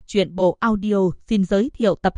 Truyện bộ audio xin giới thiệu tập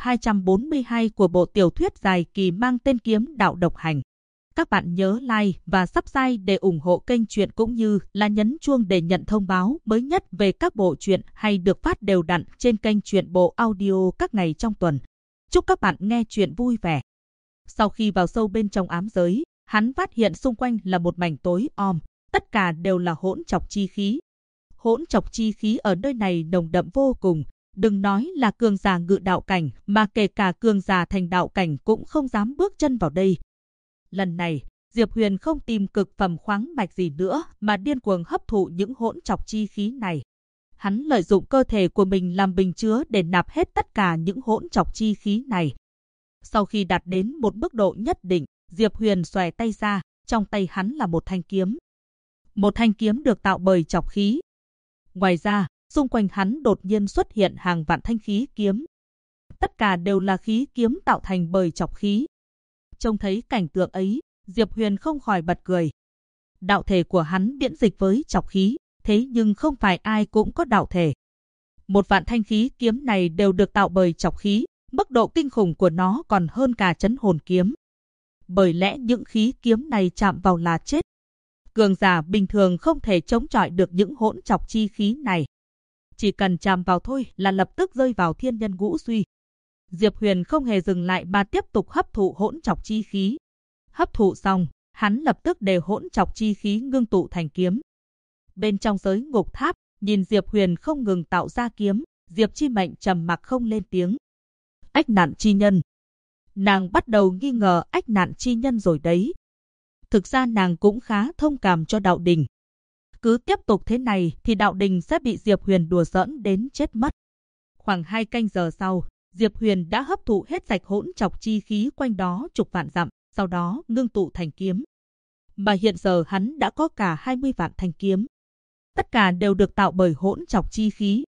242 của bộ tiểu thuyết dài kỳ mang tên Kiếm Đạo Độc Hành. Các bạn nhớ like và subscribe để ủng hộ kênh truyện cũng như là nhấn chuông để nhận thông báo mới nhất về các bộ truyện hay được phát đều đặn trên kênh truyện bộ audio các ngày trong tuần. Chúc các bạn nghe truyện vui vẻ. Sau khi vào sâu bên trong ám giới, hắn phát hiện xung quanh là một mảnh tối om, tất cả đều là hỗn trọc chi khí. Hỗn trọc chi khí ở nơi này nồng đậm vô cùng, đừng nói là cường giả ngự đạo cảnh, mà kể cả cường giả thành đạo cảnh cũng không dám bước chân vào đây. Lần này, Diệp Huyền không tìm cực phẩm khoáng mạch gì nữa mà điên cuồng hấp thụ những hỗn trọc chi khí này. Hắn lợi dụng cơ thể của mình làm bình chứa để nạp hết tất cả những hỗn trọc chi khí này. Sau khi đạt đến một mức độ nhất định, Diệp Huyền xòe tay ra, trong tay hắn là một thanh kiếm. Một thanh kiếm được tạo bởi trọc khí. Ngoài ra, xung quanh hắn đột nhiên xuất hiện hàng vạn thanh khí kiếm. Tất cả đều là khí kiếm tạo thành bởi trọc khí. Trông thấy cảnh tượng ấy, Diệp Huyền không khỏi bật cười. Đạo thể của hắn miễn dịch với trọc khí, thế nhưng không phải ai cũng có đạo thể. 1.000 thanh khí kiếm này đều được tạo bởi trọc khí, mức độ kinh khủng của nó còn hơn cả trấn hồn kiếm. Bởi lẽ những khí kiếm này chạm vào là chết. Cường giả bình thường không thể chống chọi được những hỗn trọc chi khí này. Chỉ cần chạm vào thôi là lập tức rơi vào thiên nhân ngũ suy. Diệp Huyền không hề dừng lại mà tiếp tục hấp thụ hỗn trọc chi khí. Hấp thụ xong, hắn lập tức để hỗn trọc chi khí ngưng tụ thành kiếm. Bên trong giới ngục tháp, nhìn Diệp Huyền không ngừng tạo ra kiếm, Diệp Chi Mệnh trầm mặc không lên tiếng. Ách nạn chi nhân. Nàng bắt đầu nghi ngờ ách nạn chi nhân rồi đấy. Thực ra nàng cũng khá thông cảm cho Đạo Đình. Cứ tiếp tục thế này thì Đạo Đình sẽ bị Diệp Huyền đùa giỡn đến chết mất. Khoảng 2 canh giờ sau, Diệp Huyền đã hấp thụ hết sạch hỗn trọc chi khí quanh đó chục vạn dặm, sau đó ngưng tụ thành kiếm. Mà hiện giờ hắn đã có cả 20 vạn thanh kiếm. Tất cả đều được tạo bởi hỗn trọc chi khí.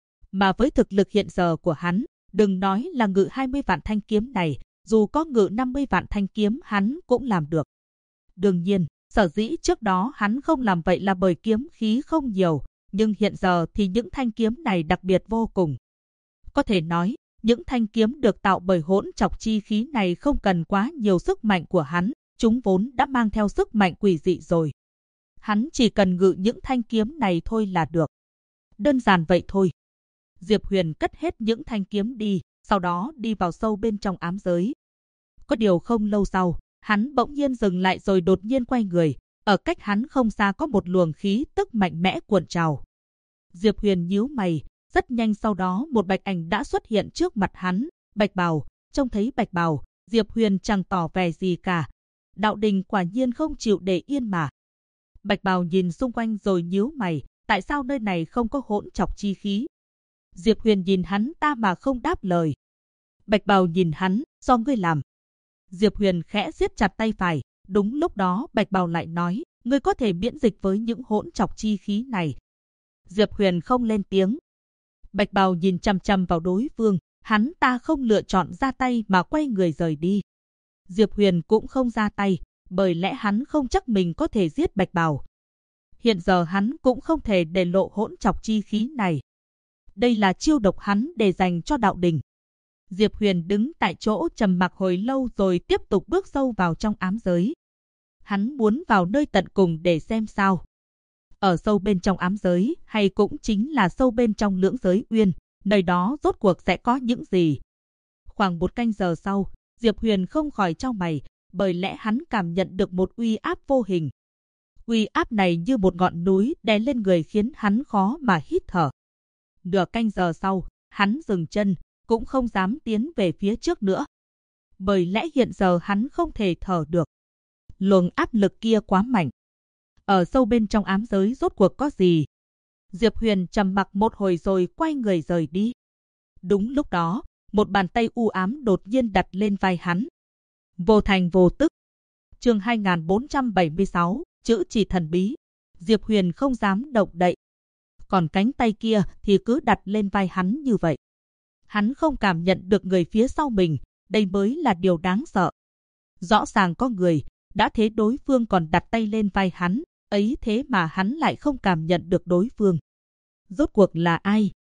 Mà với thực lực hiện giờ của hắn, đừng nói là ngự 20 vạn thanh kiếm này, dù có ngự 50 vạn thanh kiếm hắn cũng làm được. Đương nhiên, sở dĩ trước đó hắn không làm vậy là bởi kiếm khí không nhiều, nhưng hiện giờ thì những thanh kiếm này đặc biệt vô cùng. Có thể nói, những thanh kiếm được tạo bởi hỗn trọc chi khí này không cần quá nhiều sức mạnh của hắn, chúng vốn đã mang theo sức mạnh quỷ dị rồi. Hắn chỉ cần ngự những thanh kiếm này thôi là được. Đơn giản vậy thôi. Diệp Huyền cất hết những thanh kiếm đi, sau đó đi vào sâu bên trong ám giới. Có điều không lâu sau, hắn bỗng nhiên dừng lại rồi đột nhiên quay người. Ở cách hắn không xa có một luồng khí tức mạnh mẽ cuộn trào. Diệp Huyền nhíu mày, rất nhanh sau đó một bạch ảnh đã xuất hiện trước mặt hắn. Bạch bào, trông thấy bạch bào, Diệp Huyền chẳng tỏ vẻ gì cả. Đạo Đình quả nhiên không chịu để yên mà. Bạch bào nhìn xung quanh rồi nhíu mày, tại sao nơi này không có hỗn trọc chi khí? Diệp Huyền nhìn hắn ta mà không đáp lời. Bạch bào nhìn hắn, do ngươi làm. Diệp Huyền khẽ siết chặt tay phải, đúng lúc đó Bạch bào lại nói, ngươi có thể miễn dịch với những hỗn trọc chi khí này. Diệp Huyền không lên tiếng. Bạch bào nhìn chằm chằm vào đối phương, hắn ta không lựa chọn ra tay mà quay người rời đi. Diệp Huyền cũng không ra tay, bởi lẽ hắn không chắc mình có thể giết Bạch bào. Hiện giờ hắn cũng không thể để lộ hỗn trọc chi khí này. Đây là chiêu độc hắn để dành cho Đạo Đình. Diệp Huyền đứng tại chỗ trầm mặc hồi lâu rồi tiếp tục bước sâu vào trong ám giới. Hắn muốn vào nơi tận cùng để xem sao. Ở sâu bên trong ám giới, hay cũng chính là sâu bên trong lưỡng giới uyên, nơi đó rốt cuộc sẽ có những gì. Khoảng 1 canh giờ sau, Diệp Huyền không khỏi chau mày, bởi lẽ hắn cảm nhận được một uy áp vô hình. Uy áp này như một ngọn núi đè lên người khiến hắn khó mà hít thở. Nửa canh giờ sau, hắn dừng chân, cũng không dám tiến về phía trước nữa. Bởi lẽ hiện giờ hắn không thể thở được. Luồng áp lực kia quá mạnh. Ở sâu bên trong ám giới rốt cuộc có gì? Diệp Huyền trầm mặc một hồi rồi quay người rời đi. Đúng lúc đó, một bàn tay u ám đột nhiên đặt lên vai hắn. Vô thành vô tức. Chương 2476, chữ chỉ thần bí. Diệp Huyền không dám động đậy. Còn cánh tay kia thì cứ đặt lên vai hắn như vậy. Hắn không cảm nhận được người phía sau mình, đây mới là điều đáng sợ. Rõ ràng có người, đã thế đối phương còn đặt tay lên vai hắn, ấy thế mà hắn lại không cảm nhận được đối phương. Rốt cuộc là ai?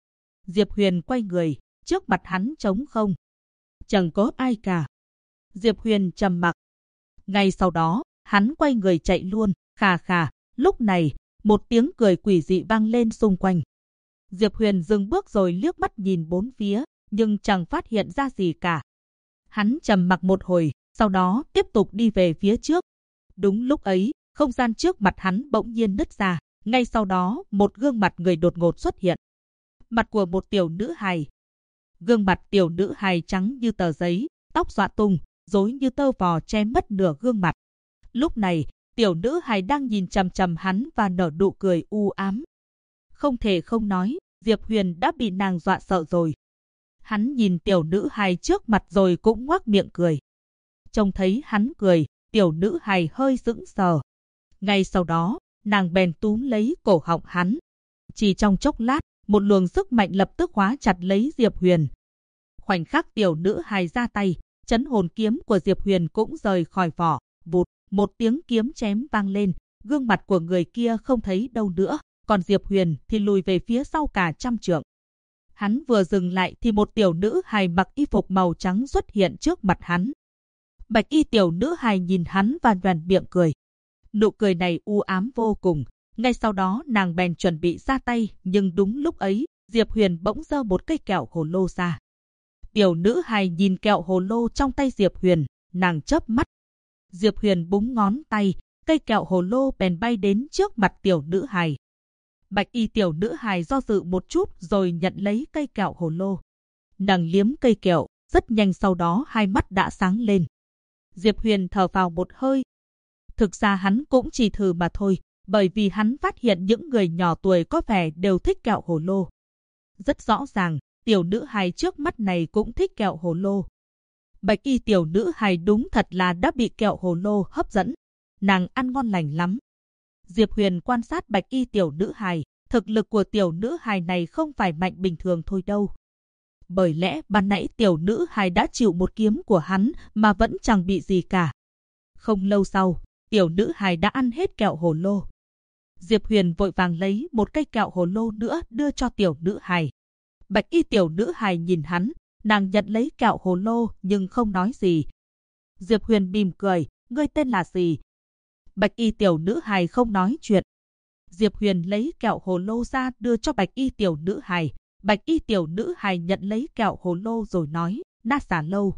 Diệp Huyền quay người, trước mặt hắn trống không. Chẳng có ai cả. Diệp Huyền trầm mặc. Ngay sau đó, hắn quay người chạy luôn, khà khà. Lúc này, một tiếng cười quỷ dị vang lên xung quanh. Diệp Huyền dừng bước rồi liếc mắt nhìn bốn phía, nhưng chẳng phát hiện ra gì cả. Hắn trầm mặc một hồi, sau đó tiếp tục đi về phía trước. Đúng lúc ấy, không gian trước mặt hắn bỗng nhiên nứt ra. Ngay sau đó, một gương mặt người đột ngột xuất hiện. Mặt của một tiểu nữ hài. Gương mặt tiểu nữ hài trắng như tờ giấy, tóc xõa tung, rối như tơ vò che mất nửa gương mặt. Lúc này, tiểu nữ hài đang nhìn chằm chằm hắn và nở nụ cười u ám. Không thể không nói, Diệp Huyền đã bị nàng dọa sợ rồi. Hắn nhìn tiểu nữ hài trước mặt rồi cũng ngoác miệng cười. Trông thấy hắn cười, tiểu nữ hài hơi sững sờ. Ngay sau đó, nàng bèn túm lấy cổ họng hắn. Chỉ trong chốc lát, một luồng sức mạnh lập tức khóa chặt lấy Diệp Huyền. Khoảnh khắc tiểu nữ hài ra tay, chấn hồn kiếm của Diệp Huyền cũng rời khỏi vỏ. Vụt, một tiếng kiếm chém vang lên, gương mặt của người kia không thấy đâu nữa, còn Diệp Huyền thì lùi về phía sau cả trăm trượng. Hắn vừa dừng lại thì một tiểu nữ hài mặc y phục màu trắng xuất hiện trước mặt hắn. Bạch y tiểu nữ hài nhìn hắn và nhoẻn miệng cười. Nụ cười này u ám vô cùng. Ngay sau đó nàng bèn chuẩn bị ra tay, nhưng đúng lúc ấy, Diệp Huyền bỗng giơ một cây kẹo hồ lô ra. Tiểu nữ hài nhìn kẹo hồ lô trong tay Diệp Huyền, nàng chớp mắt. Diệp Huyền búng ngón tay, cây kẹo hồ lô bèn bay đến trước mặt tiểu nữ hài. Bạch y tiểu nữ hài do dự một chút rồi nhận lấy cây kẹo hồ lô. Nàng liếm cây kẹo, rất nhanh sau đó hai mắt đã sáng lên. Diệp Huyền thở vào một hơi. Thực ra hắn cũng chỉ thử mà thôi, bởi vì hắn phát hiện những người nhỏ tuổi có vẻ đều thích kẹo hồ lô. Rất rõ ràng, tiểu nữ hài trước mắt này cũng thích kẹo hồ lô. Bạch y tiểu nữ hài đúng thật là đã bị kẹo hồ lô hấp dẫn. Nàng ăn ngon lành lắm. Diệp Huyền quan sát bạch y tiểu nữ hài, thực lực của tiểu nữ hài này không phải mạnh bình thường thôi đâu. Bởi lẽ ban nãy tiểu nữ hài đã chịu một kiếm của hắn mà vẫn chẳng bị gì cả. Không lâu sau, tiểu nữ hài đã ăn hết kẹo hồ lô. Diệp Huyền vội vàng lấy một cây kẹo hồ lô nữa đưa cho tiểu nữ hài. Bạch y tiểu nữ hài nhìn hắn, nàng nhận lấy kẹo hồ lô nhưng không nói gì. Diệp Huyền mỉm cười, ngươi tên là gì? Bạch y tiểu nữ hài không nói chuyện. Diệp Huyền lấy kẹo hồ lô ra đưa cho bạch y tiểu nữ hài. Bạch y tiểu nữ hài nhận lấy kẹo hồ lô rồi nói, Na Giả Lâu.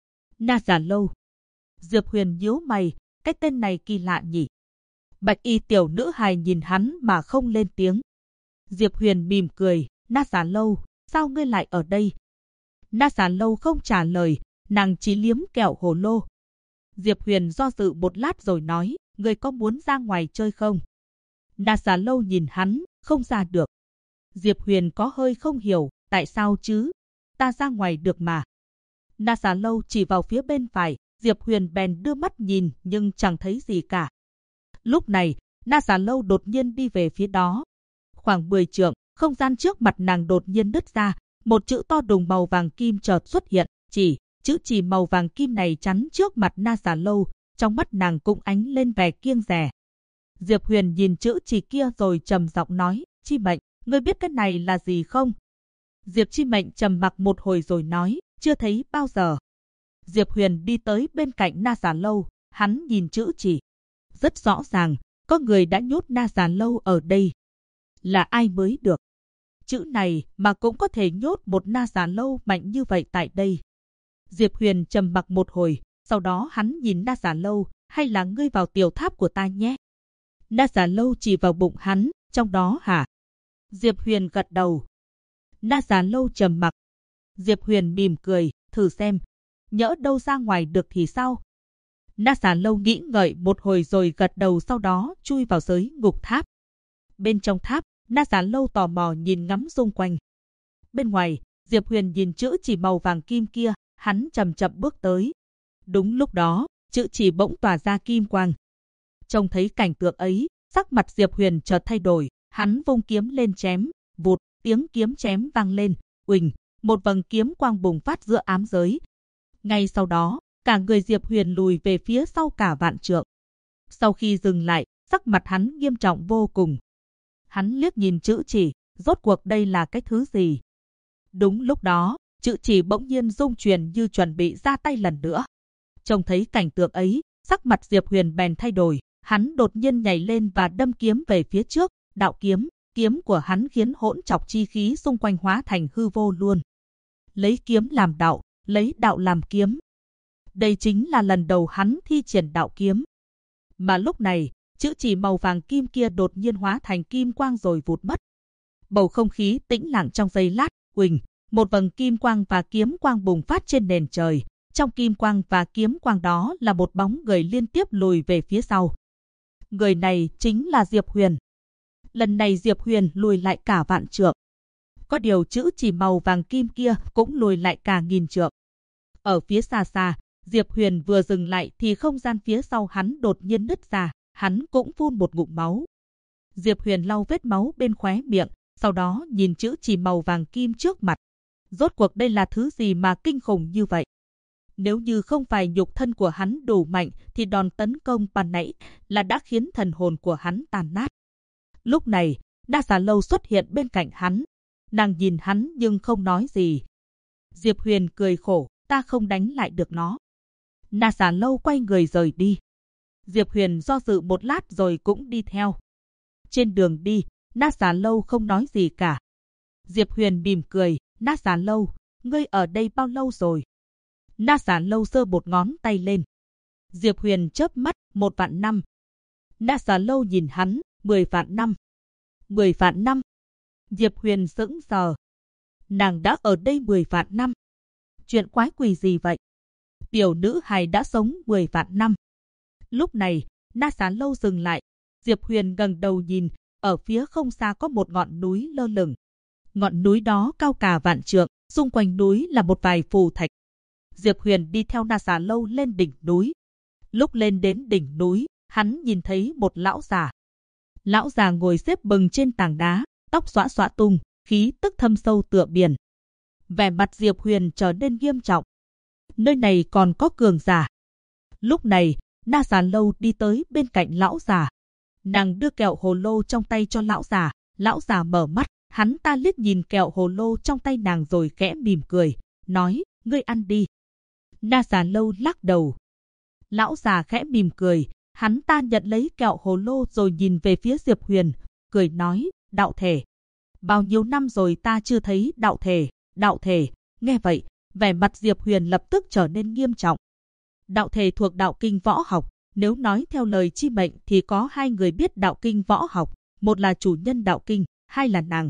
Na Giả Lâu. Diệp Huyền nhíu mày, cái tên này kỳ lạ nhỉ. Bạch y tiểu nữ hài nhìn hắn mà không lên tiếng. Diệp Huyền mỉm cười, Na Giả Lâu, sao ngươi lại ở đây? Na Giả Lâu không trả lời, nàng chỉ liếm kẹo hồ lô. Diệp Huyền do dự một lát rồi nói, ngươi có muốn ra ngoài chơi không? Na Giả Lâu nhìn hắn, không ra được. Diệp Huyền có hơi không hiểu, tại sao chứ? Ta ra ngoài được mà. Na Giả Lâu chỉ vào phía bên phải, Diệp Huyền bèn đưa mắt nhìn nhưng chẳng thấy gì cả. Lúc này, Na Giả Lâu đột nhiên đi về phía đó. Khoảng 10 trượng, không gian trước mặt nàng đột nhiên nứt ra, một chữ to đùng màu vàng kim chợt xuất hiện, chữ chỉ màu vàng kim này chắn trước mặt Na Giả Lâu, trong mắt nàng cũng ánh lên vẻ kiêng dè. Diệp Huyền nhìn chữ chỉ kia rồi trầm giọng nói, Chi Mệnh, ngươi biết cái này là gì không? Diệp Chi Mệnh trầm mặc một hồi rồi nói, chưa thấy bao giờ. Diệp Huyền đi tới bên cạnh Na Giả Lâu, hắn nhìn chữ chỉ. Rất rõ ràng, có người đã nhốt Na Giả Lâu ở đây. Là ai mới được? Chữ này mà cũng có thể nhốt một Na Giả Lâu mạnh như vậy tại đây. Diệp Huyền trầm mặc một hồi, sau đó hắn nhìn Na Giả Lâu, hay là ngươi vào tiểu tháp của ta nhé? Na Giả Lâu chỉ vào bụng hắn, trong đó hả? Diệp Huyền gật đầu. Na Giả Lâu trầm mặc. Diệp Huyền mỉm cười, thử xem, nhỡ đâu ra ngoài được thì sao? Na Giả Lâu nghĩ ngợi một hồi rồi gật đầu, sau đó chui vào giới ngục tháp. Bên trong tháp, Na Giả Lâu tò mò nhìn ngắm xung quanh. Bên ngoài, Diệp Huyền nhìn chữ chỉ màu vàng kim kia, hắn chậm chậm bước tới. Đúng lúc đó, chữ chỉ bỗng tỏa ra kim quang. Trông thấy cảnh tượng ấy, sắc mặt Diệp Huyền chợt thay đổi, hắn vung kiếm lên chém, vụt, tiếng kiếm chém vang lên, uỳnh, một vầng kiếm quang bùng phát giữa ám giới. Ngay sau đó, cả người Diệp Huyền lùi về phía sau cả vạn trượng. Sau khi dừng lại, sắc mặt hắn nghiêm trọng vô cùng. Hắn liếc nhìn chữ chỉ, rốt cuộc đây là cái thứ gì? Đúng lúc đó, chữ chỉ bỗng nhiên rung chuyển như chuẩn bị ra tay lần nữa. Trông thấy cảnh tượng ấy, sắc mặt Diệp Huyền bèn thay đổi, hắn đột nhiên nhảy lên và đâm kiếm về phía trước, đạo kiếm, kiếm của hắn khiến hỗn trọc chi khí xung quanh hóa thành hư vô luôn. Lấy kiếm làm đạo, lấy đạo làm kiếm. Đây chính là lần đầu hắn thi triển đạo kiếm. Mà lúc này, chữ chỉ màu vàng kim kia đột nhiên hóa thành kim quang rồi vụt mất. Bầu không khí tĩnh lặng trong giây lát, huỳnh, một vầng kim quang và kiếm quang bùng phát trên nền trời. Trong kim quang và kiếm quang đó là một bóng người liên tiếp lùi về phía sau. Người này chính là Diệp Huyền. Lần này Diệp Huyền lùi lại cả vạn trượng. Có điều chữ chỉ màu vàng kim kia cũng lùi lại cả nghìn trượng. Ở phía xa xa, Diệp Huyền vừa dừng lại thì không gian phía sau hắn đột nhiên nứt ra, hắn cũng phun một ngụm máu. Diệp Huyền lau vết máu bên khóe miệng, sau đó nhìn chữ chỉ màu vàng kim trước mặt. Rốt cuộc đây là thứ gì mà kinh khủng như vậy? Nếu như không phải nhục thân của hắn đủ mạnh thì đòn tấn công ban nãy là đã khiến thần hồn của hắn tàn nát. Lúc này, Na Xà Lâu xuất hiện bên cạnh hắn. Nàng nhìn hắn nhưng không nói gì. Diệp Huyền cười khổ, ta không đánh lại được nó. Na Xà Lâu quay người rời đi. Diệp Huyền do dự một lát rồi cũng đi theo. Trên đường đi, Na Xà Lâu không nói gì cả. Diệp Huyền mỉm cười, Na Xà Lâu, ngươi ở đây bao lâu rồi? Na Xà Lâu giơ một ngón tay lên. Diệp Huyền chớp mắt, 1 vạn năm. Na Xà Lâu nhìn hắn, 10 vạn năm. 10 vạn năm. Diệp Huyền sững sờ. Nàng đã ở đây 10 vạn năm. Chuyện quái quỷ gì vậy? Tiểu nữ hài đã sống 10 vạn năm. Lúc này, Na Xà Lâu dừng lại. Diệp Huyền ngẩng đầu nhìn, ở phía không xa có một ngọn núi lơ lửng. Ngọn núi đó cao cả vạn trượng, xung quanh núi là một vài phù thạch. Diệp Huyền đi theo Na Xà Lâu lên đỉnh núi. Lúc lên đến đỉnh núi, hắn nhìn thấy một lão già. Lão già ngồi xếp bằng trên tảng đá, tóc xõa xõa tung, khí tức thâm sâu tựa biển. Vẻ mặt Diệp Huyền trở nên nghiêm trọng. Nơi này còn có cường giả. Lúc này, Na Xà Lâu đi tới bên cạnh lão già. Nàng đưa kẹo hồ lô trong tay cho lão già. Lão già mở mắt, hắn ta liếc nhìn kẹo hồ lô trong tay nàng rồi khẽ mỉm cười, nói, ngươi ăn đi. Na Xà Lâu lắc đầu. Lão già khẽ mỉm cười, hắn ta nhận lấy kẹo hồ lô rồi nhìn về phía Diệp Huyền, cười nói, đạo thể. Bao nhiêu năm rồi ta chưa thấy đạo thể, đạo thể. Nghe vậy, vẻ mặt Diệp Huyền lập tức trở nên nghiêm trọng. Đạo thể thuộc đạo kinh võ học, nếu nói theo lời chi mệnh thì có 2 người biết đạo kinh võ học, một là chủ nhân đạo kinh, 2 là nàng.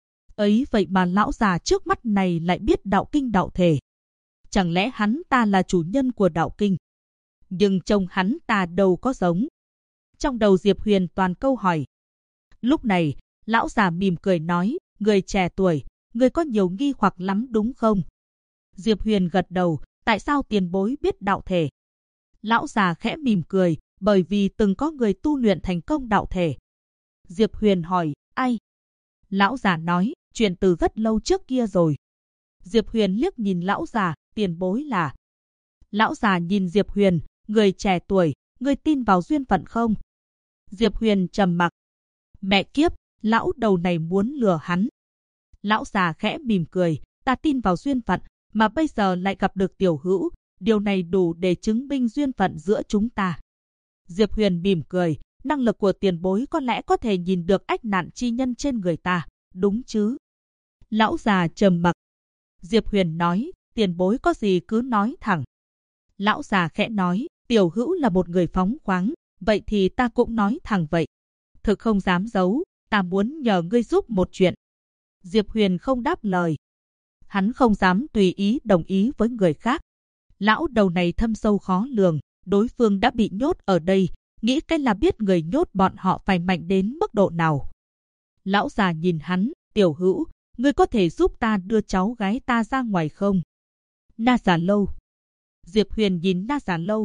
Ấy vậy mà lão già trước mắt này lại biết đạo kinh đạo thể. Chẳng lẽ hắn ta là chủ nhân của đạo kinh? Nhưng trông hắn ta đâu có giống. Trong đầu Diệp Huyền toàn câu hỏi. Lúc này, lão già mỉm cười nói, người trẻ tuổi, người có nhiều nghi hoặc lắm đúng không? Diệp Huyền gật đầu, tại sao tiền bối biết đạo thể? Lão già khẽ mỉm cười, bởi vì từng có người tu luyện thành công đạo thể. Diệp Huyền hỏi, ai? Lão già nói, chuyện từ rất lâu trước kia rồi. Diệp Huyền liếc nhìn lão già, tiền bối là. Lão già nhìn Diệp Huyền, người trẻ tuổi, người tin vào duyên phận không? Diệp Huyền trầm mặc. Mẹ kiếp, lão đầu này muốn lừa hắn. Lão già khẽ mỉm cười, ta tin vào duyên phận, mà bây giờ lại gặp được tiểu hữu, điều này đủ để chứng minh duyên phận giữa chúng ta. Diệp Huyền mỉm cười, năng lực của tiền bối có lẽ có thể nhìn được ách nạn chi nhân trên người ta, đúng chứ? Lão già trầm mặc. Diệp Huyền nói, tiền bối có gì cứ nói thẳng. Lão già khẽ nói, tiểu hữu là một người phóng khoáng, vậy thì ta cũng nói thẳng vậy. Thực không dám giấu, ta muốn nhờ ngươi giúp một chuyện. Diệp Huyền không đáp lời. Hắn không dám tùy ý đồng ý với người khác. Lão đầu này thâm sâu khó lường, đối phương đã bị nhốt ở đây, nghĩ cách là biết người nhốt bọn họ phải mạnh đến mức độ nào. Lão già nhìn hắn, tiểu hữu, ngươi có thể giúp ta đưa cháu gái ta ra ngoài không? Na Xà Lâu. Diệp Huyền nhìn Na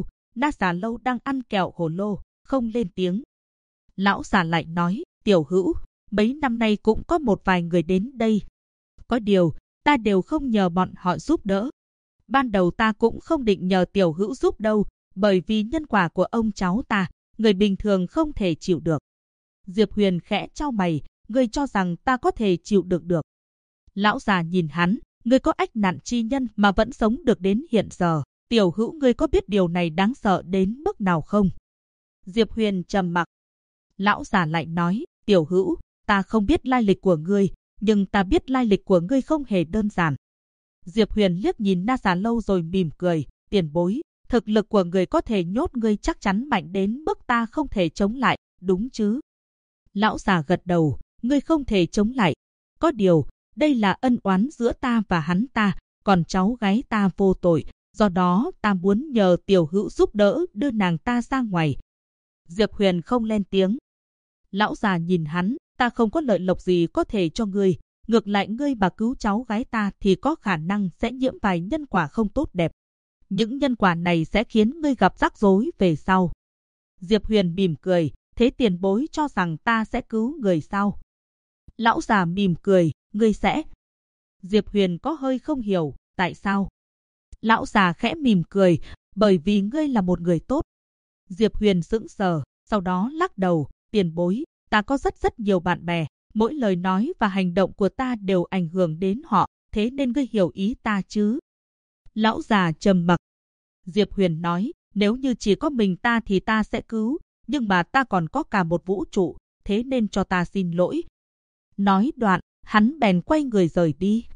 Xà Lâu đang ăn kẹo hồ lô, không lên tiếng. Lão già lại nói, tiểu hữu, mấy năm nay cũng có một vài người đến đây. Có điều, ta đều không nhờ bọn họ giúp đỡ. Ban đầu ta cũng không định nhờ tiểu hữu giúp đâu, bởi vì nhân quả của ông cháu ta, người bình thường không thể chịu được. Diệp Huyền khẽ chau mày, ngươi cho rằng ta có thể chịu được được. Lão già nhìn hắn, Ngươi có ách nạn chi nhân mà vẫn sống được đến hiện giờ. Tiểu Hữu, ngươi có biết điều này đáng sợ đến mức nào không? Diệp Huyền trầm mặc. Lão già lại nói, Tiểu Hữu, ta không biết lai lịch của ngươi, nhưng ta biết lai lịch của ngươi không hề đơn giản. Diệp Huyền liếc nhìn Na Xà Lâu rồi mỉm cười, tiền bối, thực lực của người có thể nhốt ngươi chắc chắn mạnh đến mức ta không thể chống lại, đúng chứ? Lão già gật đầu, ngươi không thể chống lại. Có điều, đây là ân oán giữa ta và hắn ta, còn cháu gái ta vô tội, do đó ta muốn nhờ Tiểu Hữu giúp đỡ đưa nàng ta ra ngoài. Diệp Huyền không lên tiếng. Lão già nhìn hắn, ta không có lợi lộc gì có thể cho ngươi, ngược lại ngươi mà cứu cháu gái ta thì có khả năng sẽ nhiễm vài nhân quả không tốt đẹp. Những nhân quả này sẽ khiến ngươi gặp rắc rối về sau. Diệp Huyền mỉm cười, thế tiền bối cho rằng ta sẽ cứu người sao? Lão già mỉm cười, ngươi sẽ. Diệp Huyền có hơi không hiểu, tại sao? Lão già khẽ mỉm cười, bởi vì ngươi là một người tốt. Diệp Huyền sững sờ, sau đó lắc đầu, tiền bối, ta có rất nhiều bạn bè, mỗi lời nói và hành động của ta đều ảnh hưởng đến họ, thế nên ngươi hiểu ý ta chứ? Lão già trầm mặc. Diệp Huyền nói, nếu như chỉ có mình ta thì ta sẽ cứu, nhưng mà ta còn có cả một vũ trụ, thế nên cho ta xin lỗi. Nói đoạn, hắn bèn quay người rời đi.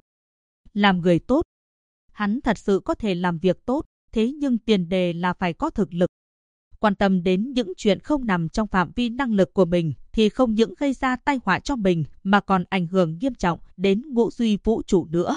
Làm người tốt. Hắn thật sự có thể làm việc tốt, thế nhưng tiền đề là phải có thực lực. Quan tâm đến những chuyện không nằm trong phạm vi năng lực của mình thì không những gây ra tai họa cho mình mà còn ảnh hưởng nghiêm trọng đến ngũ duy vũ trụ nữa.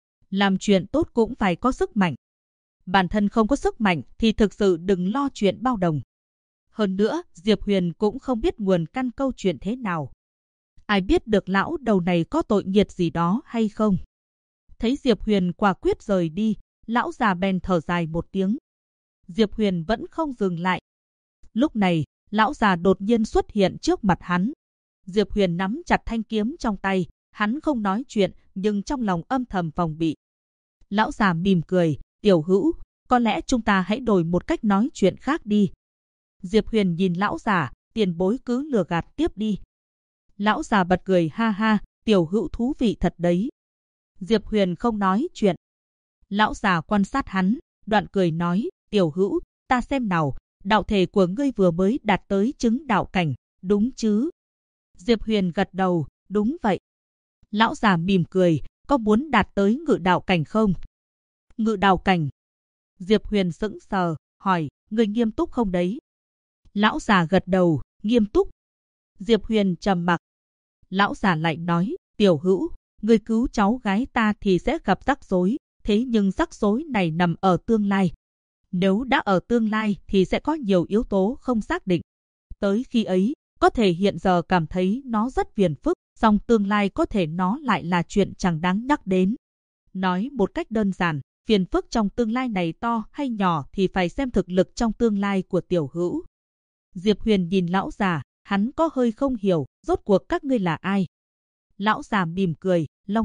Làm chuyện tốt cũng phải có sức mạnh. Bản thân không có sức mạnh thì thực sự đừng lo chuyện bao đồng. Hơn nữa, Diệp Huyền cũng không biết nguồn căn câu chuyện thế nào. Ai biết được lão đầu này có tội nghiệt gì đó hay không? Thấy Diệp Huyền quả quyết rời đi, lão già bèn thở dài một tiếng. Diệp Huyền vẫn không dừng lại. Lúc này, lão già đột nhiên xuất hiện trước mặt hắn. Diệp Huyền nắm chặt thanh kiếm trong tay, hắn không nói chuyện nhưng trong lòng âm thầm phòng bị. Lão già mỉm cười, Tiểu Hữu, có lẽ chúng ta hãy đổi một cách nói chuyện khác đi. Diệp Huyền nhìn lão già, tiền bối cứ lừa gạt tiếp đi. Lão già bật cười ha ha, Tiểu Hữu thú vị thật đấy. Diệp Huyền không nói chuyện. Lão già quan sát hắn, đoạn cười nói, Tiểu Hữu, ta xem nào, đạo thể của ngươi vừa mới đạt tới chứng đạo cảnh, đúng chứ? Diệp Huyền gật đầu, đúng vậy. Lão già mỉm cười, có muốn đạt tới ngự đạo cảnh không? Ngự đạo cảnh. Diệp Huyền sững sờ, hỏi, ngươi nghiêm túc không đấy? Lão già gật đầu, nghiêm túc. Diệp Huyền trầm mặc. Lão già lại nói, Tiểu Hữu, ngươi cứu cháu gái ta thì sẽ gặp rắc rối, thế nhưng rắc rối này nằm ở tương lai. Nếu đã ở tương lai thì sẽ có nhiều yếu tố không xác định. Tới khi ấy, có thể hiện giờ cảm thấy nó rất phiền phức, song tương lai có thể nó lại là chuyện chẳng đáng nhắc đến. Nói một cách đơn giản, phiền phức trong tương lai này to hay nhỏ thì phải xem thực lực trong tương lai của Tiểu Hữu. Diệp Huyền nhìn lão già, hắn có hơi không hiểu, rốt cuộc các ngươi là ai? Lão già mỉm cười,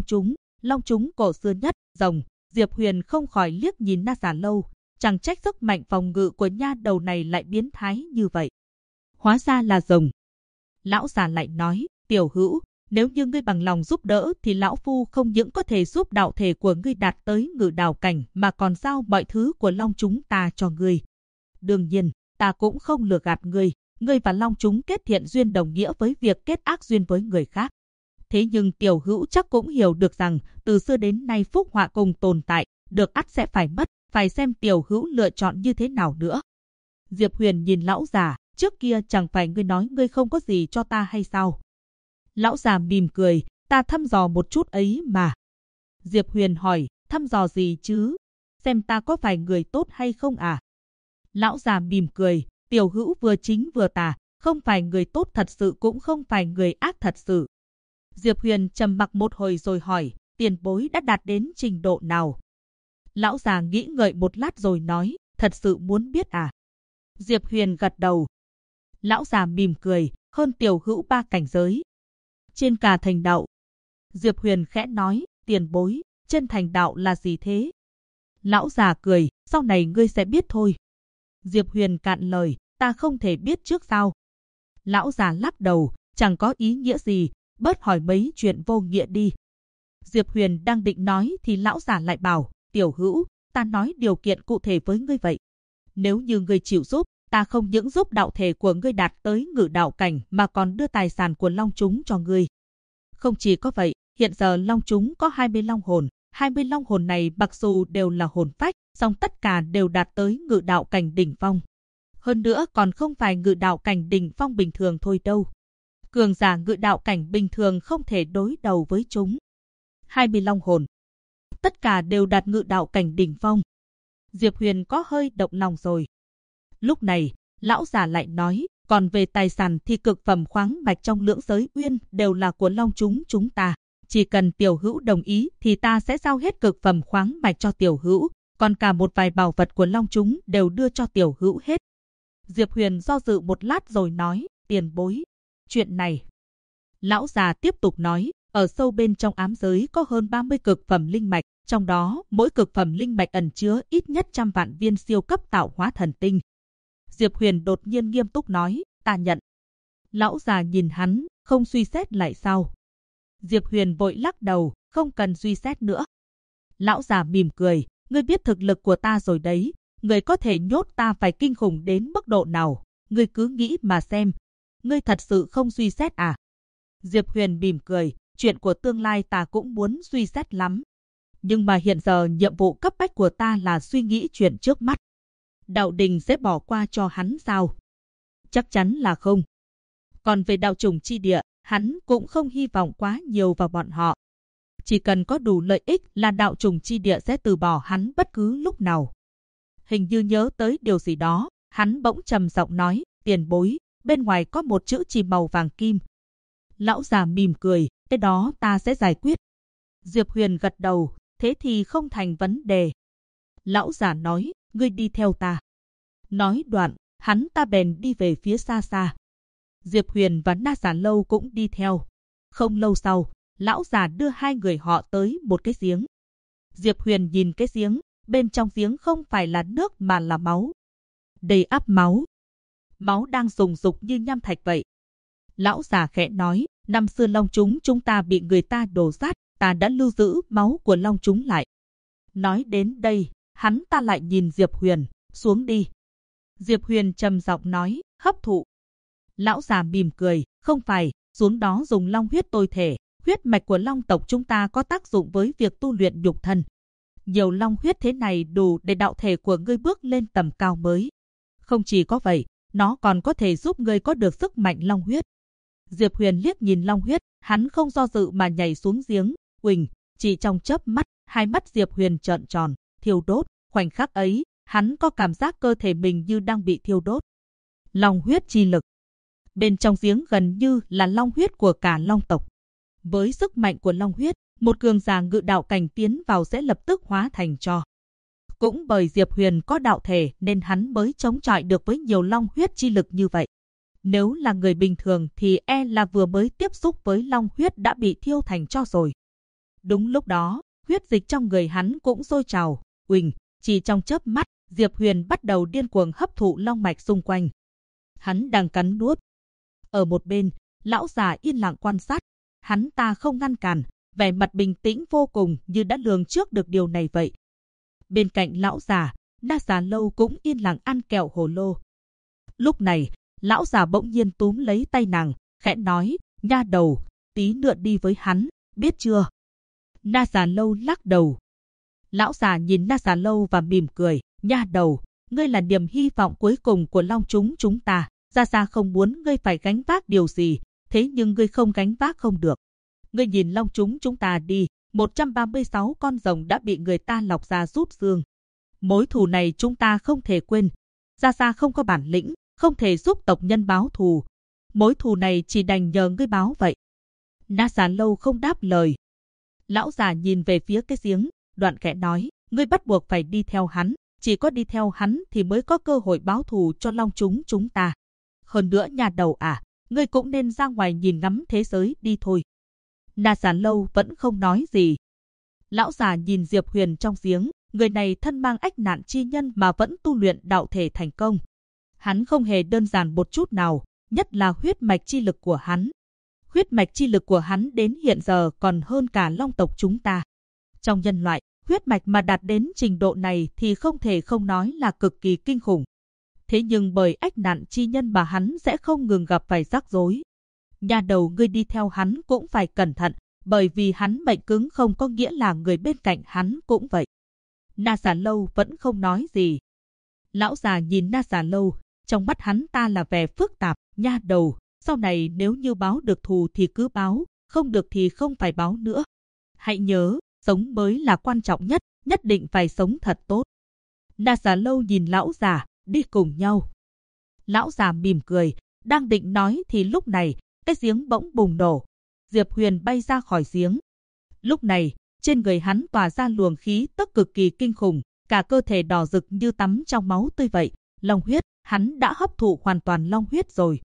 Long chúng cổ xưa nhất, rồng. Diệp Huyền không khỏi liếc nhìn Na Xà Lâu, chẳng trách sức mạnh phòng ngự của nha đầu này lại biến thái như vậy. Hóa ra là rồng. Lão già lại nói, Tiểu Hữu, nếu như ngươi bằng lòng giúp đỡ thì lão phu không những có thể giúp đạo thể của ngươi đạt tới ngự đạo cảnh mà còn giao mọi thứ của Long chúng ta cho ngươi. Đương nhiên, ta cũng không lừa gạt ngươi, ngươi và Long chúng kết thiện duyên đồng nghĩa với việc kết ác duyên với người khác. Thế nhưng Tiểu Hữu chắc cũng hiểu được rằng từ xưa đến nay phúc họa cùng tồn tại, được ắt sẽ phải mất, phải xem Tiểu Hữu lựa chọn như thế nào nữa. Diệp Huyền nhìn lão già, trước kia chẳng phải ngươi nói ngươi không có gì cho ta hay sao? Lão già mỉm cười, ta thăm dò một chút ấy mà. Diệp Huyền hỏi, thăm dò gì chứ? Xem ta có phải người tốt hay không à? Lão già mỉm cười, Tiểu Hữu vừa chính vừa tà, không phải người tốt thật sự cũng không phải người ác thật sự. Diệp Huyền trầm mặc một hồi rồi hỏi, tiền bối đã đạt đến trình độ nào? Lão già nghĩ ngợi một lát rồi nói, thật sự muốn biết à? Diệp Huyền gật đầu. Lão già mỉm cười, hơn Tiểu Hữu 3 cảnh giới. Trên cả thành đạo. Diệp Huyền khẽ nói, tiền bối, trên thành đạo là gì thế? Lão già cười, sau này ngươi sẽ biết thôi. Diệp Huyền cạn lời, ta không thể biết trước sao? Lão già lắc đầu, chẳng có ý nghĩa gì, bớt hỏi mấy chuyện vô nghĩa đi. Diệp Huyền đang định nói thì lão già lại bảo, Tiểu Hữu, ta nói điều kiện cụ thể với ngươi vậy. Nếu như ngươi chịu giúp, ta không những giúp đạo thể của ngươi đạt tới ngự đạo cảnh mà còn đưa tài sản của long chúng cho ngươi. Không chỉ có vậy, hiện giờ long chúng có 20 long hồn. 20 long hồn này mặc dù đều là hồn phách, song tất cả đều đạt tới ngự đạo cảnh đỉnh phong. Hơn nữa còn không phải ngự đạo cảnh đỉnh phong bình thường thôi đâu. Cường giả ngự đạo cảnh bình thường không thể đối đầu với chúng. 20 long hồn, tất cả đều đạt ngự đạo cảnh đỉnh phong. Diệp Huyền có hơi động lòng rồi. Lúc này, lão già lại nói, còn về tài sản thì cực phẩm khoáng mạch trong lưỡng giới uyên đều là của long chúng ta. Chỉ cần Tiểu Hữu đồng ý thì ta sẽ giao hết cực phẩm khoáng mạch cho Tiểu Hữu, còn cả một vài bảo vật của long chúng đều đưa cho Tiểu Hữu hết. Diệp Huyền do dự một lát rồi nói, tiền bối. Chuyện này. Lão già tiếp tục nói, ở sâu bên trong ám giới có hơn 30 cực phẩm linh mạch, trong đó mỗi cực phẩm linh mạch ẩn chứa ít nhất 100 vạn viên siêu cấp tạo hóa thần tinh. Diệp Huyền đột nhiên nghiêm túc nói, ta nhận. Lão già nhìn hắn, không suy xét lại sao? Diệp Huyền vội lắc đầu, không cần suy xét nữa. Lão già mỉm cười, ngươi biết thực lực của ta rồi đấy, ngươi có thể nhốt ta phải kinh khủng đến mức độ nào, ngươi cứ nghĩ mà xem. Ngươi thật sự không suy xét à? Diệp Huyền mỉm cười, chuyện của tương lai ta cũng muốn suy xét lắm. Nhưng mà hiện giờ nhiệm vụ cấp bách của ta là suy nghĩ chuyện trước mắt. Đạo đình sẽ bỏ qua cho hắn sao? Chắc chắn là không. Còn về đạo chủng chi địa, hắn cũng không hy vọng quá nhiều vào bọn họ. Chỉ cần có đủ lợi ích là đạo chủng chi địa sẽ từ bỏ hắn bất cứ lúc nào. Hình như nhớ tới điều gì đó, hắn bỗng trầm giọng nói, tiền bối, bên ngoài có một chữ chì màu vàng kim. Lão già mỉm cười, cái đó ta sẽ giải quyết. Diệp Huyền gật đầu, thế thì không thành vấn đề. Lão già nói, ngươi đi theo ta. Nói đoạn, hắn ta bèn đi về phía xa xa. Diệp Huyền và Na Già Lâu cũng đi theo. Không lâu sau, lão già đưa hai người họ tới một cái giếng. Diệp Huyền nhìn cái giếng, bên trong giếng không phải là nước mà là máu. Đầy ắp máu. Máu đang rùng rục như nham thạch vậy. Lão già khẽ nói, năm xưa long chúng ta bị người ta đổ sát, ta đã lưu giữ máu của long chúng lại. Nói đến đây, hắn ta lại nhìn Diệp Huyền, xuống đi. Diệp Huyền trầm giọng nói, hấp thụ. Lão già mỉm cười, không phải, xuống đó dùng long huyết tôi thể, huyết mạch của long tộc chúng ta có tác dụng với việc tu luyện nhục thân. Nhiều long huyết thế này đủ để đạo thể của ngươi bước lên tầm cao mới. Không chỉ có vậy, nó còn có thể giúp ngươi có được sức mạnh long huyết. Diệp Huyền liếc nhìn long huyết, hắn không do dự mà nhảy xuống giếng, uỳnh, chỉ trong chớp mắt, hai mắt Diệp Huyền trợn tròn, thiêu đốt, khoảnh khắc ấy, hắn có cảm giác cơ thể mình như đang bị thiêu đốt. Long huyết chi lực. Bên trong giếng gần như là long huyết của cả long tộc. Với sức mạnh của long huyết, một cường giả ngự đạo cảnh tiến vào sẽ lập tức hóa thành tro. Cũng bởi Diệp Huyền có đạo thể nên hắn mới chống chọi được với nhiều long huyết chi lực như vậy. Nếu là người bình thường thì e là vừa mới tiếp xúc với long huyết đã bị thiêu thành tro rồi. Đúng lúc đó, huyết dịch trong người hắn cũng sôi trào, uỳnh, chỉ trong chớp mắt, Diệp Huyền bắt đầu điên cuồng hấp thụ long mạch xung quanh. Hắn đang cắn nuốt. Ở một bên, lão già yên lặng quan sát, hắn ta không ngăn cản, vẻ mặt bình tĩnh vô cùng như đã lường trước được điều này vậy. Bên cạnh lão già, Na Già Lâu cũng yên lặng ăn kẹo hồ lô. Lúc này, lão già bỗng nhiên túm lấy tay nàng, khẽ nói, nha đầu, tí nữa đi với hắn, biết chưa? Na Già Lâu lắc đầu. Lão già nhìn Na Già Lâu và mỉm cười, nha đầu, ngươi là niềm hy vọng cuối cùng của long chúng ta. Gia Gia không muốn ngươi phải gánh vác điều gì, thế nhưng ngươi không gánh vác không được. Ngươi nhìn long chúng ta đi, 136 con rồng đã bị người ta lọc ra rút xương. Mối thù này chúng ta không thể quên. Gia Gia không có bản lĩnh, không thể giúp tộc nhân báo thù. Mối thù này chỉ đành nhờ ngươi báo vậy. Na Già Lâu không đáp lời. Lão già nhìn về phía cái giếng, đoạn khẽ nói, ngươi bắt buộc phải đi theo hắn, chỉ có đi theo hắn thì mới có cơ hội báo thù cho long chúng ta. Hơn nữa nhà đầu à, ngươi cũng nên ra ngoài nhìn ngắm thế giới đi thôi. Na Già Lâu vẫn không nói gì. Lão già nhìn Diệp Huyền trong giếng, người này thân mang ách nạn chi nhân mà vẫn tu luyện đạo thể thành công. Hắn không hề đơn giản một chút nào, nhất là huyết mạch chi lực của hắn. huyết mạch chi lực của hắn đến hiện giờ còn hơn cả long tộc chúng ta. Trong nhân loại, huyết mạch mà đạt đến trình độ này thì không thể không nói là cực kỳ kinh khủng. Thế nhưng bởi ách nạn chi nhân mà hắn sẽ không ngừng gặp phải rắc rối. Nhà đầu ngươi đi theo hắn cũng phải cẩn thận, bởi vì hắn mệnh cứng không có nghĩa là người bên cạnh hắn cũng vậy. Na Xà Lâu vẫn không nói gì. Lão già nhìn Na Xà Lâu, trong mắt hắn ta là vẻ phức tạp. Nha đầu, sau này nếu như báo được thù thì cứ báo, không được thì không phải báo nữa. Hãy nhớ, sống mới là quan trọng nhất, nhất định phải sống thật tốt. Na Xà Lâu nhìn lão già, đi cùng nhau. Lão già mỉm cười, đang định nói thì lúc này, cái giếng bỗng bùng nổ. Diệp Huyền bay ra khỏi giếng. Lúc này, trên người hắn tỏa ra luồng khí tức cực kỳ kinh khủng, cả cơ thể đỏ rực như tắm trong máu tươi vậy. Long huyết, hắn đã hấp thụ hoàn toàn long huyết rồi.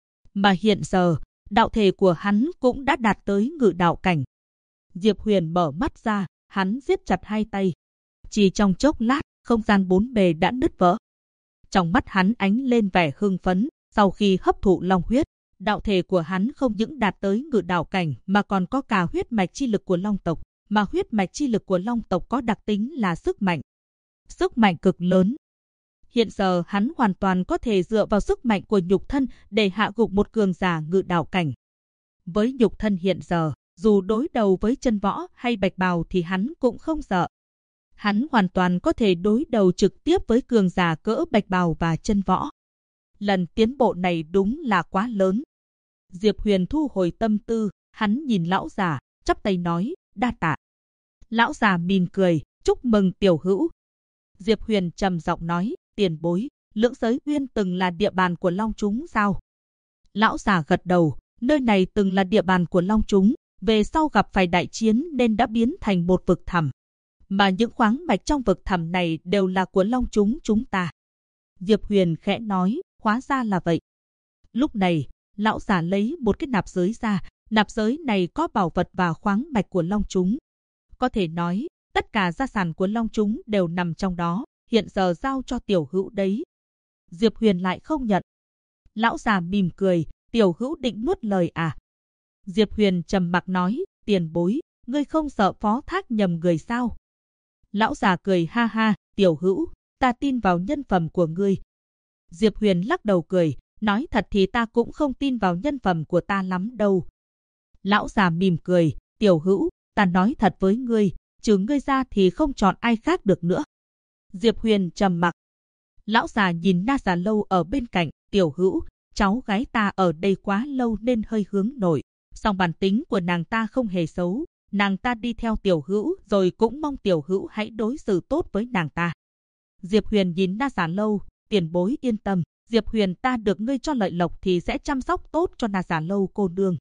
Mà hiện giờ, đạo thể của hắn cũng đã đạt tới ngự đạo cảnh. Diệp Huyền mở mắt ra, hắn siết chặt hai tay. Chỉ trong chốc lát, không gian bốn bề đã nứt vỡ. Trong mắt hắn ánh lên vẻ hưng phấn, sau khi hấp thụ long huyết, đạo thể của hắn không những đạt tới ngự đạo cảnh mà còn có cả huyết mạch chi lực của long tộc, mà huyết mạch chi lực của long tộc có đặc tính là sức mạnh. Sức mạnh cực lớn. Hiện giờ hắn hoàn toàn có thể dựa vào sức mạnh của nhục thân để hạ gục một cường giả ngự đạo cảnh. Với nhục thân hiện giờ, dù đối đầu với Chân Võ hay Bạch Bào thì hắn cũng không sợ. Hắn hoàn toàn có thể đối đầu trực tiếp với cường giả cỡ Bạch Bào và Chân Võ. Lần tiến bộ này đúng là quá lớn. Diệp Huyền thu hồi tâm tư, hắn nhìn lão già, chắp tay nói, đa tạ. Lão già mỉm cười, chúc mừng tiểu hữu. Diệp Huyền trầm giọng nói, tiền bối, Lưỡng Giới Uyên từng là địa bàn của Long chúng sao? Lão già gật đầu, nơi này từng là địa bàn của Long chúng, về sau gặp phải đại chiến nên đã biến thành một vực thẳm. Mà những khoáng mạch trong vực thẳm này đều là của Long chúng ta. Diệp Huyền khẽ nói, hóa ra là vậy. Lúc này, lão già lấy một cái nạp giới ra, nạp giới này có bảo vật và khoáng mạch của Long chúng. Có thể nói, tất cả gia sản của Long chúng đều nằm trong đó, hiện giờ giao cho tiểu hữu đấy. Diệp Huyền lại không nhận. Lão già mỉm cười, tiểu hữu định nuốt lời à? Diệp Huyền trầm mặc nói, tiền bối, ngươi không sợ phó thác nhầm người sao? Lão già cười ha ha, tiểu hữu, ta tin vào nhân phẩm của ngươi. Diệp Huyền lắc đầu cười, nói thật thì ta cũng không tin vào nhân phẩm của ta lắm đâu. Lão già mỉm cười, tiểu hữu, ta nói thật với ngươi, trừ ngươi ra thì không chọn ai khác được nữa. Diệp Huyền trầm mặc. Lão già nhìn Na Xà Lâu ở bên cạnh, tiểu hữu, cháu gái ta ở đây quá lâu nên hơi hướng nội. Song bản tính của nàng ta không hề xấu, nàng ta đi theo tiểu hữu rồi cũng mong tiểu hữu hãy đối xử tốt với nàng ta. Diệp Huyền nhìn Na Xà Lâu, tiền bối yên tâm, Diệp Huyền ta được ngươi cho lợi lộc thì sẽ chăm sóc tốt cho Na Xà Lâu cô nương.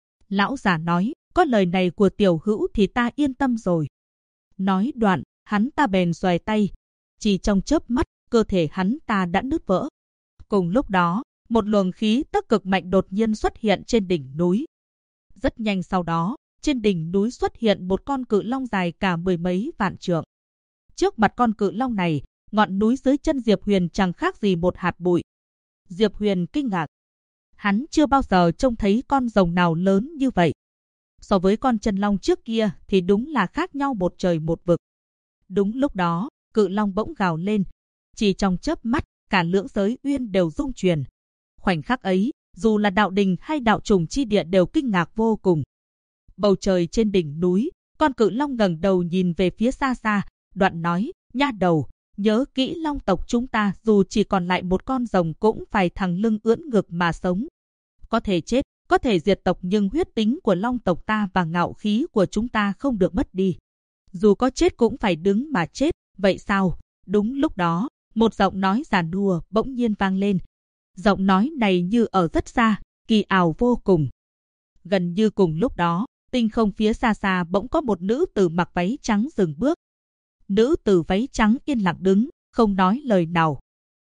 Lão già nói, có lời này của tiểu hữu thì ta yên tâm rồi. Nói đoạn, hắn ta bèn xoay tay. Chỉ trong chớp mắt, cơ thể hắn ta đã nứt vỡ. Cùng lúc đó, một luồng khí tức cực mạnh đột nhiên xuất hiện trên đỉnh núi. Rất nhanh sau đó, trên đỉnh núi xuất hiện một con cự long dài cả mười mấy vạn trượng. Trước mặt con cự long này, ngọn núi dưới chân Diệp Huyền chẳng khác gì một hạt bụi. Diệp Huyền kinh ngạc. Hắn chưa bao giờ trông thấy con rồng nào lớn như vậy. So với con chân long trước kia thì đúng là khác nhau một trời một vực. Đúng lúc đó, cự long bỗng gào lên. Chỉ trong chớp mắt, cả Lưỡng Giới Uyên đều rung chuyển. Khoảnh khắc ấy, dù là đạo đình hay đạo trùng chi địa đều kinh ngạc vô cùng. Bầu trời trên đỉnh núi, con cự long ngẩng đầu nhìn về phía xa xa, đoạn nói, nha đầu, nhớ kỹ long tộc chúng ta dù chỉ còn lại một con rồng cũng phải thẳng lưng ưỡn ngực mà sống. Có thể chết, có thể diệt tộc nhưng huyết tính của long tộc ta và ngạo khí của chúng ta không được mất đi. Dù có chết cũng phải đứng mà chết, vậy sao? Đúng lúc đó, một giọng nói giàn nua bỗng nhiên vang lên. Giọng nói này như ở rất xa, kỳ ảo vô cùng. Gần như cùng lúc đó, tinh không phía xa xa bỗng có một nữ tử mặc váy trắng dừng bước. Nữ tử váy trắng yên lặng đứng, không nói lời nào.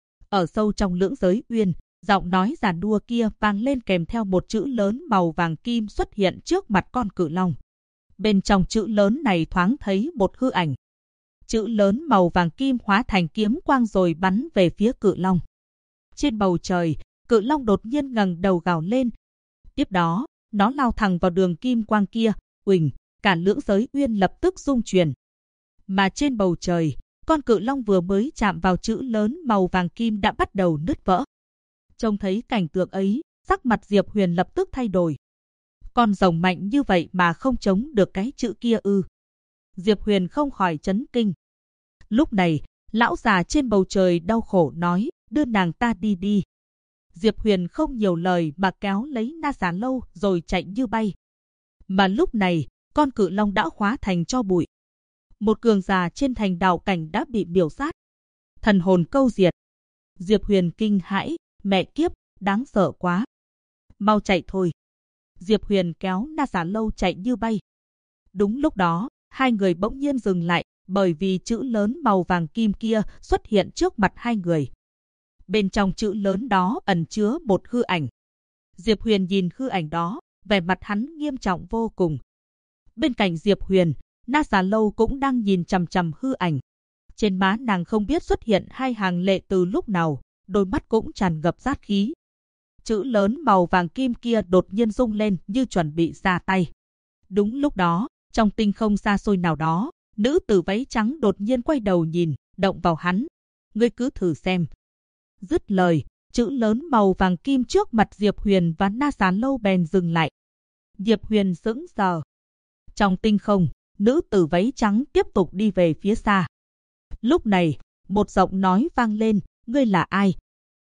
Ở sâu trong Lưỡng Giới Uyên, giọng nói giàn nua kia vang lên kèm theo một chữ lớn màu vàng kim xuất hiện trước mặt con cự long. Bên trong chữ lớn này thoáng thấy một hư ảnh. Chữ lớn màu vàng kim hóa thành kiếm quang rồi bắn về phía cự long. Trên bầu trời, cự long đột nhiên ngẩng đầu gào lên. Tiếp đó, Nó lao thẳng vào đường kim quang kia, uỳnh, cả lưỡng giới uyên lập tức rung chuyển. Mà trên bầu trời, con cự long vừa mới chạm vào chữ lớn màu vàng kim đã bắt đầu nứt vỡ. Trông thấy cảnh tượng ấy, sắc mặt Diệp Huyền lập tức thay đổi. Con rồng mạnh như vậy mà không chống được cái chữ kia ư? Diệp Huyền không khỏi chấn kinh. Lúc này, lão già trên bầu trời đau khổ nói, đưa nàng ta đi đi. Diệp Huyền không nhiều lời mà kéo lấy Na Xà Lâu rồi chạy như bay. Mà lúc này, con cự long đã hóa thành tro bụi. Một cường giả trên thành đạo cảnh đã bị miểu sát. Thần hồn câu diệt. Diệp Huyền kinh hãi, mẹ kiếp, đáng sợ quá. Mau chạy thôi. Diệp Huyền kéo Na Xà Lâu chạy như bay. Đúng lúc đó, hai người bỗng nhiên dừng lại, bởi vì chữ lớn màu vàng kim kia xuất hiện trước mặt hai người. Bên trong chữ lớn đó ẩn chứa một hư ảnh. Diệp Huyền nhìn hư ảnh đó, vẻ mặt hắn nghiêm trọng vô cùng. Bên cạnh Diệp Huyền, Na Xà Lâu cũng đang nhìn chằm chằm hư ảnh. Trên má nàng không biết xuất hiện hai hàng lệ từ lúc nào, đôi mắt cũng tràn ngập sát khí. Chữ lớn màu vàng kim kia đột nhiên rung lên như chuẩn bị ra tay. Đúng lúc đó, trong tinh không xa xôi nào đó, nữ tử váy trắng đột nhiên quay đầu nhìn, động vào hắn. Ngươi cứ thử xem. Dứt lời, chữ lớn màu vàng kim trước mặt Diệp Huyền và Na Xà Lâu bèn dừng lại. Diệp Huyền sững sờ. Trong tinh không, nữ tử váy trắng tiếp tục đi về phía xa. Lúc này, một giọng nói vang lên, ngươi là ai?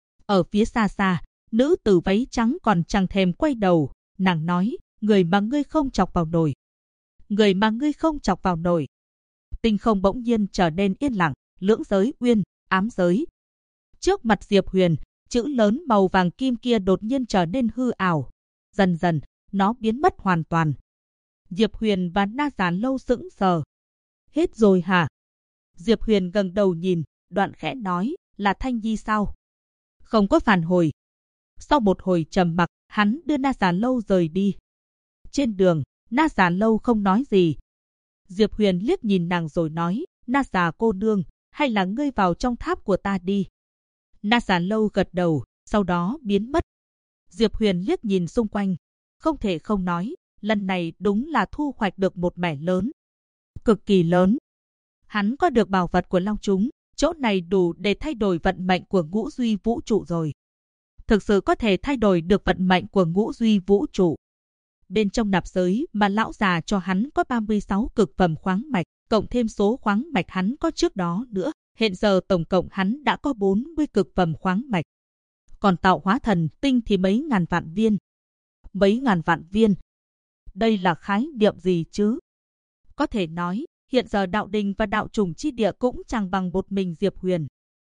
Ở phía xa xa, nữ tử váy trắng còn chẳng thèm quay đầu, nàng nói, người mà ngươi không chọc vào nổi. Người mà ngươi không chọc vào nổi. Tinh không bỗng nhiên trở nên yên lặng, lưỡng giới uyên, ám giới. Trước mặt Diệp Huyền, chữ lớn màu vàng kim kia đột nhiên trở nên hư ảo. Dần dần, nó biến mất hoàn toàn. Diệp Huyền và Na Xà Lâu sững sờ. Hết rồi hả? Diệp Huyền gần đầu nhìn, đoạn khẽ nói, là Thanh Nhi sao? Không có phản hồi. Sau một hồi trầm mặc, hắn đưa Na Xà Lâu rời đi. Trên đường, Na Xà Lâu không nói gì. Diệp Huyền liếc nhìn nàng rồi nói, Na Xà cô nương, hay là ngươi vào trong tháp của ta đi. Na Xà Lâu gật đầu, sau đó biến mất. Diệp Huyền liếc nhìn xung quanh, không thể không nói, lần này đúng là thu hoạch được một mẻ lớn. Cực kỳ lớn. Hắn có được bảo vật của Long chúng, chỗ này đủ để thay đổi vận mệnh của ngũ duy vũ trụ rồi. Thực sự có thể thay đổi được vận mệnh của ngũ duy vũ trụ. Bên trong nạp giới mà lão già cho hắn có 36 cực phẩm khoáng mạch, cộng thêm số khoáng mạch hắn có trước đó nữa. Hiện giờ tổng cộng hắn đã có 40 cực phẩm khoáng mạch. Còn tạo hóa thần tinh thì mấy ngàn vạn viên. Mấy ngàn vạn viên. Đây là khái niệm gì chứ? Có thể nói, hiện giờ đạo đình và đạo trùng chi địa cũng chẳng bằng một mình Diệp Huyền.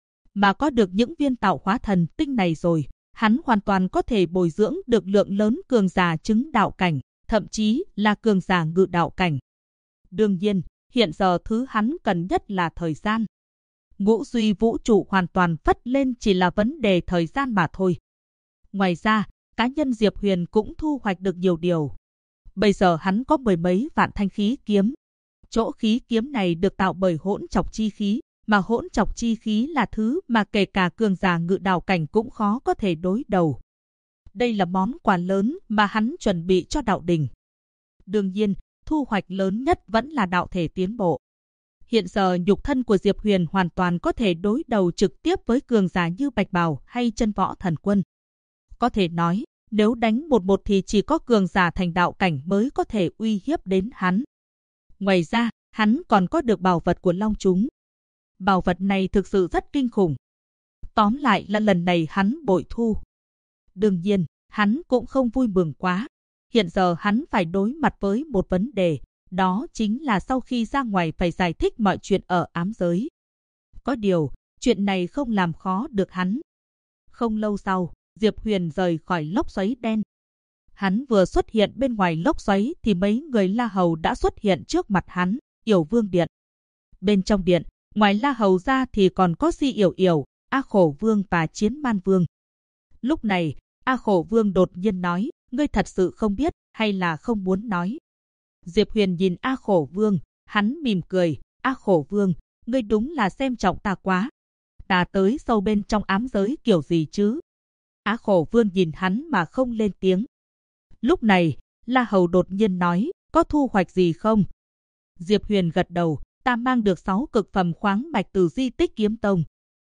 Mà có được những viên tạo hóa thần tinh này rồi, hắn hoàn toàn có thể bồi dưỡng được lượng lớn cường giả chứng đạo cảnh, thậm chí là cường giả ngự đạo cảnh. Đương nhiên, hiện giờ thứ hắn cần nhất là thời gian. Ngũ duy vũ trụ hoàn toàn phất lên chỉ là vấn đề thời gian mà thôi. Ngoài ra, cá nhân Diệp Huyền cũng thu hoạch được nhiều điều. Bây giờ hắn có 10 mấy vạn thanh khí kiếm. Chỗ khí kiếm này được tạo bởi hỗn trọc chi khí, mà hỗn trọc chi khí là thứ mà kể cả cường giả ngự đạo cảnh cũng khó có thể đối đầu. Đây là món quà lớn mà hắn chuẩn bị cho đạo đình. Đương nhiên, thu hoạch lớn nhất vẫn là đạo thể tiến bộ. Hiện giờ nhục thân của Diệp Huyền hoàn toàn có thể đối đầu trực tiếp với cường giả như Bạch Bào hay Chân Võ Thần Quân. Có thể nói, nếu đánh 1-1 thì chỉ có cường giả thành đạo cảnh mới có thể uy hiếp đến hắn. Ngoài ra, hắn còn có được bảo vật của Long chúng. Bảo vật này thực sự rất kinh khủng. Tóm lại là lần này hắn bội thu. Đương nhiên, hắn cũng không vui mừng quá. Hiện giờ hắn phải đối mặt với một vấn đề. Đó chính là sau khi ra ngoài phải giải thích mọi chuyện ở ám giới. Có điều, chuyện này không làm khó được hắn. Không lâu sau, Diệp Huyền rời khỏi lốc xoáy đen. Hắn vừa xuất hiện bên ngoài lốc xoáy thì mấy người La Hầu đã xuất hiện trước mặt hắn, Yểu Vương Điện. Bên trong điện, ngoài La Hầu ra thì còn có Si Yểu Yểu, A Khổ Vương và Chiến Man Vương. Lúc này, A Khổ Vương đột nhiên nói, ngươi thật sự không biết hay là không muốn nói? Diệp Huyền nhìn A Khổ Vương, hắn mỉm cười, A Khổ Vương, ngươi đúng là xem trọng ta quá. Ta tới sâu bên trong ám giới kiểu gì chứ? A Khổ Vương nhìn hắn mà không lên tiếng. Lúc này, La Hầu đột nhiên nói, có thu hoạch gì không? Diệp Huyền gật đầu, ta mang được 6 cực phẩm khoáng mạch từ di tích Kiếm Tông.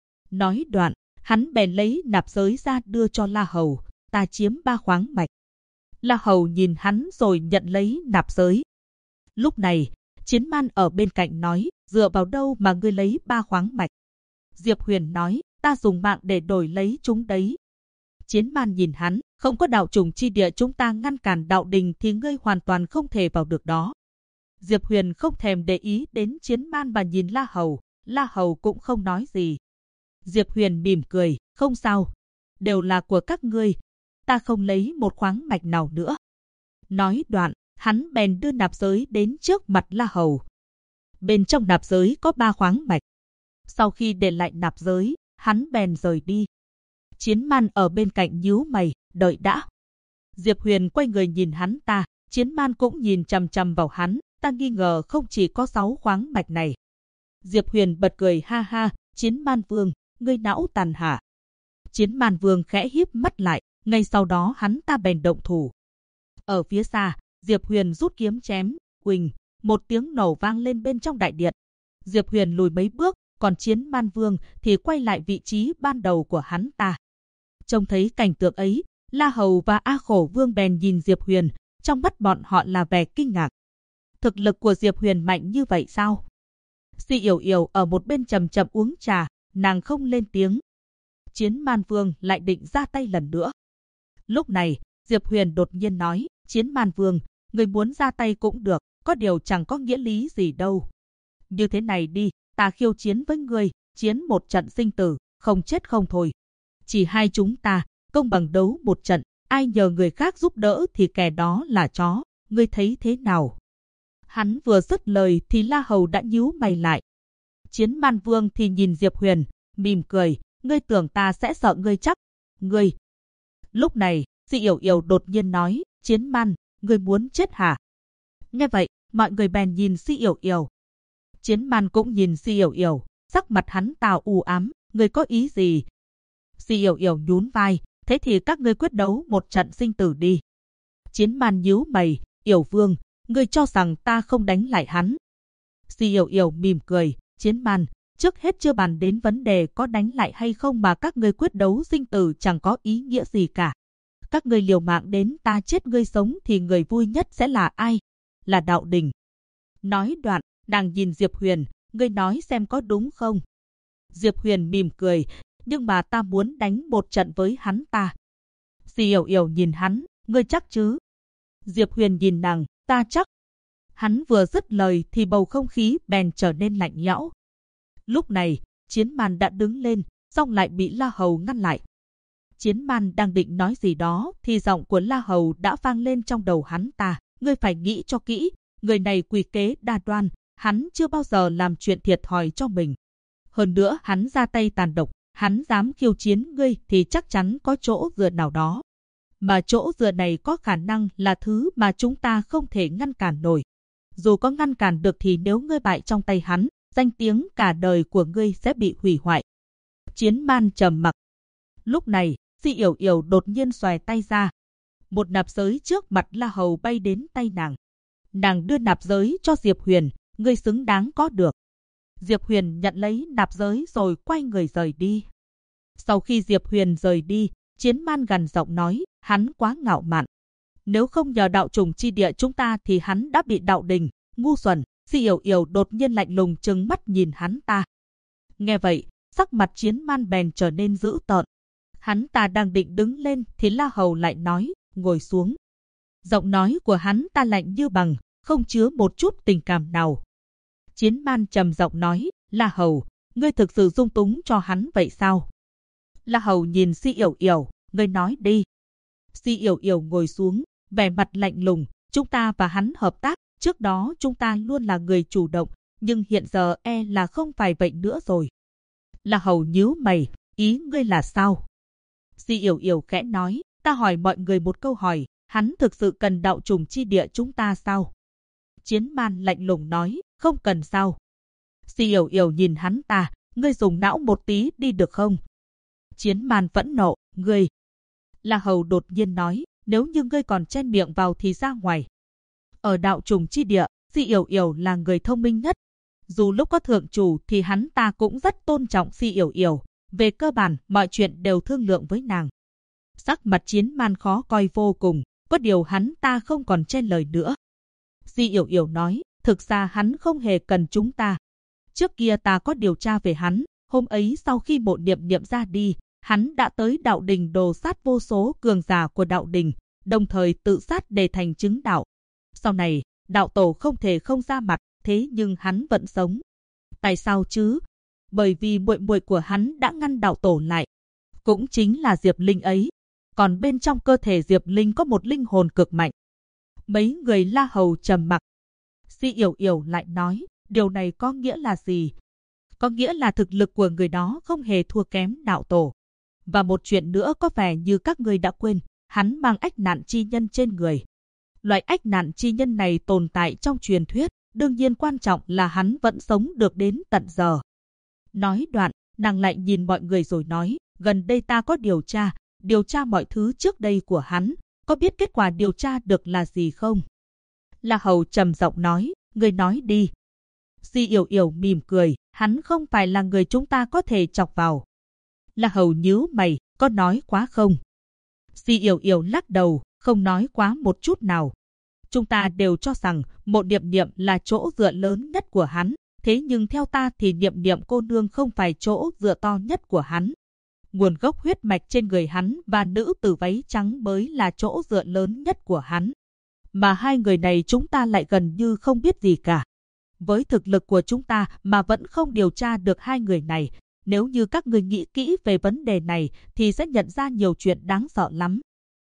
Nói đoạn, hắn bèn lấy nạp giới ra đưa cho La Hầu, ta chiếm 3 khoáng mạch. La Hầu nhìn hắn rồi nhận lấy nạp giới. Lúc này, Chiến Man ở bên cạnh nói, dựa vào đâu mà ngươi lấy 3 khoáng mạch? Diệp Huyền nói, ta dùng mạng để đổi lấy chúng đấy. Chiến Man nhìn hắn, không có đạo trùng chi địa chúng ta ngăn cản đạo đình thì ngươi hoàn toàn không thể vào được đó. Diệp Huyền không thèm để ý đến Chiến Man mà nhìn La Hầu cũng không nói gì. Diệp Huyền mỉm cười, không sao, đều là của các ngươi, ta không lấy một khoáng mạch nào nữa. Nói đoạn, hắn bèn đưa nạp giới đến trước mặt La Hầu. Bên trong nạp giới có 3 khoáng mạch. Sau khi để lại nạp giới, hắn bèn rời đi. Chiến Man ở bên cạnh nhíu mày, đợi đã. Diệp Huyền quay người nhìn hắn ta, Chiến Man cũng nhìn chằm chằm vào hắn, ta nghi ngờ không chỉ có 6 khoáng mạch này. Diệp Huyền bật cười ha ha, Chiến Man Vương, ngươi não tàn hả? Chiến Man Vương khẽ híp mắt lại, ngay sau đó hắn ta bèn động thủ. Ở phía xa, Diệp Huyền rút kiếm chém, huỳnh, một tiếng nổ vang lên bên trong đại điện. Diệp Huyền lùi mấy bước, còn Chiến Man Vương thì quay lại vị trí ban đầu của hắn ta. Trông thấy cảnh tượng ấy, La Hầu và A Khổ Vương bèn nhìn Diệp Huyền, trong mắt bọn họ là vẻ kinh ngạc. Thực lực của Diệp Huyền mạnh như vậy sao? Si Yểu Yểu ở một bên chậm chậm uống trà, nàng không lên tiếng. Chiến Man Vương lại định ra tay lần nữa. Lúc này, Diệp Huyền đột nhiên nói, Chiến Man Vương, người muốn ra tay cũng được, có điều chẳng có nghĩa lý gì đâu. Như thế này đi, ta khiêu chiến với ngươi, chiến một trận sinh tử, không chết không thôi. Chỉ hai chúng ta, công bằng đấu một trận, ai nhờ người khác giúp đỡ thì kẻ đó là chó, ngươi thấy thế nào? Hắn vừa dứt lời thì La Hầu đã nhíu mày lại. Chiến Man Vương thì nhìn Diệp Huyền, mỉm cười, ngươi tưởng ta sẽ sợ ngươi chắc? Ngươi. Lúc này, Si Yểu Yểu đột nhiên nói, Chiến Man, ngươi muốn chết hả? Nghe vậy, mọi người bèn nhìn Si Yểu Yểu. Chiến Man cũng nhìn Si Yểu Yểu, sắc mặt hắn ta u ám, ngươi có ý gì? Si Yểu Yểu nhún vai, thế thì các ngươi quyết đấu một trận sinh tử đi. Chiến Man nhíu mày, Yểu Vương, ngươi cho rằng ta không đánh lại hắn? Si Yểu Yểu mỉm cười, Chiến Man, trước hết chưa bàn đến vấn đề có đánh lại hay không mà các ngươi quyết đấu sinh tử chẳng có ý nghĩa gì cả. Các ngươi liều mạng đến ta chết ngươi sống thì người vui nhất sẽ là ai? Là đạo đình. Nói đoạn, nàng nhìn Diệp Huyền, ngươi nói xem có đúng không? Diệp Huyền mỉm cười, nhưng mà ta muốn đánh một trận với hắn ta. Si Yểu Yểu nhìn hắn, ngươi chắc chứ? Diệp Huyền nhìn nàng, ta chắc. Hắn vừa dứt lời thì bầu không khí bèn trở nên lạnh lẽo. Lúc này, Chiến Man đã đứng lên, song lại bị La Hầu ngăn lại. Chiến Man đang định nói gì đó thì giọng của La Hầu đã vang lên trong đầu hắn ta. Ngươi phải nghĩ cho kỹ, người này quỷ kế đa đoan, hắn chưa bao giờ làm chuyện thiệt thòi cho mình. Hơn nữa hắn ra tay tàn độc, hắn dám khiêu chiến ngươi thì chắc chắn có chỗ dựa nào đó. Mà chỗ dựa này có khả năng là thứ mà chúng ta không thể ngăn cản nổi. Dù có ngăn cản được thì nếu ngươi bại trong tay hắn, danh tiếng cả đời của ngươi sẽ bị hủy hoại. Chiến Man trầm mặc. Lúc này, Si Yểu Yểu đột nhiên xòe tay ra. Một nạp giới trước mặt La Hầu bay đến tay nàng. Nàng đưa nạp giới cho Diệp Huyền, ngươi xứng đáng có được. Diệp Huyền nhận lấy nạp giới rồi quay người rời đi. Sau khi Diệp Huyền rời đi, Chiến Man gằn giọng nói, hắn quá ngạo mạn. Nếu không nhờ đạo trùng chi địa chúng ta thì hắn đã bị đạo đình, ngu xuẩn. Si Yểu Yểu đột nhiên lạnh lùng trừng mắt nhìn hắn ta. Nghe vậy, sắc mặt Chiến Man bèn trở nên dữ tợn. Hắn ta đang định đứng lên thì La Hầu lại nói, ngồi xuống. Giọng nói của hắn ta lạnh như bằng, không chứa một chút tình cảm nào. Chiến Man trầm giọng nói, La Hầu, ngươi thực sự dung túng cho hắn vậy sao? La Hầu nhìn Si Yểu Yểu, ngươi nói đi. Si Yểu Yểu ngồi xuống, vẻ mặt lạnh lùng, chúng ta và hắn hợp tác, trước đó chúng ta luôn là người chủ động, nhưng hiện giờ là không phải vậy nữa rồi. La Hầu nhíu mày, ý ngươi là sao? Si Yểu Yểu khẽ nói, ta hỏi mọi người một câu hỏi, hắn thực sự cần đạo trùng chi địa chúng ta sao? Chiến Man lạnh lùng nói, không cần sao? Si Yểu Yểu nhìn hắn ta, ngươi dùng não một tí đi được không? Chiến Man phẫn nộ, ngươi. La Hầu đột nhiên nói, Nếu như ngươi còn chen miệng vào thì ra ngoài. Ở đạo trùng chi địa, Si Yểu Yểu là người thông minh nhất. Dù lúc có thượng chủ thì hắn ta cũng rất tôn trọng Si Yểu Yểu. Về cơ bản, mọi chuyện đều thương lượng với nàng. Sắc mặt Chiến Man khó coi vô cùng, có điều hắn ta không còn chen lời nữa. Si Yểu Yểu nói, thực ra hắn không hề cần chúng ta. Trước kia ta có điều tra về hắn, hôm ấy sau khi Mộ Niệm Niệm ra đi, hắn đã tới đạo đình đồ sát vô số cường giả của đạo đình, đồng thời tự sát để thành chứng đạo. Sau này, đạo tổ không thể không ra mặt, thế nhưng hắn vẫn sống. Tại sao chứ? Bởi vì muội muội của hắn đã ngăn đạo tổ lại. Cũng chính là Diệp Linh ấy. Còn bên trong cơ thể Diệp Linh có một linh hồn cực mạnh. Mấy người La Hầu trầm mặc. Si Yểu Yểu lại nói, điều này có nghĩa là gì? Có nghĩa là thực lực của người đó không hề thua kém đạo tổ. Và một chuyện nữa có vẻ như các ngươi đã quên, hắn mang ách nạn chi nhân trên người. Loại ách nạn chi nhân này tồn tại trong truyền thuyết, đương nhiên quan trọng là hắn vẫn sống được đến tận giờ. Nói đoạn, nàng lại nhìn mọi người rồi nói, gần đây ta có điều tra mọi thứ trước đây của hắn, có biết kết quả điều tra được là gì không? La Hầu trầm giọng nói, ngươi nói đi. Si Yểu Yểu mỉm cười, hắn không phải là người chúng ta có thể chọc vào. La Hầu nhíu mày, có nói quá không? Si Yểu Yểu lắc đầu, không nói quá một chút nào. Chúng ta đều cho rằng Mộ Niệm Niệm là chỗ dựa lớn nhất của hắn, thế nhưng theo ta thì Niệm Niệm cô nương không phải chỗ dựa to nhất của hắn. Nguồn gốc huyết mạch trên người hắn và nữ tử váy trắng mới là chỗ dựa lớn nhất của hắn. Mà hai người này chúng ta lại gần như không biết gì cả. Với thực lực của chúng ta mà vẫn không điều tra được hai người này, nếu như các người nghĩ kỹ về vấn đề này thì sẽ nhận ra nhiều chuyện đáng sợ lắm.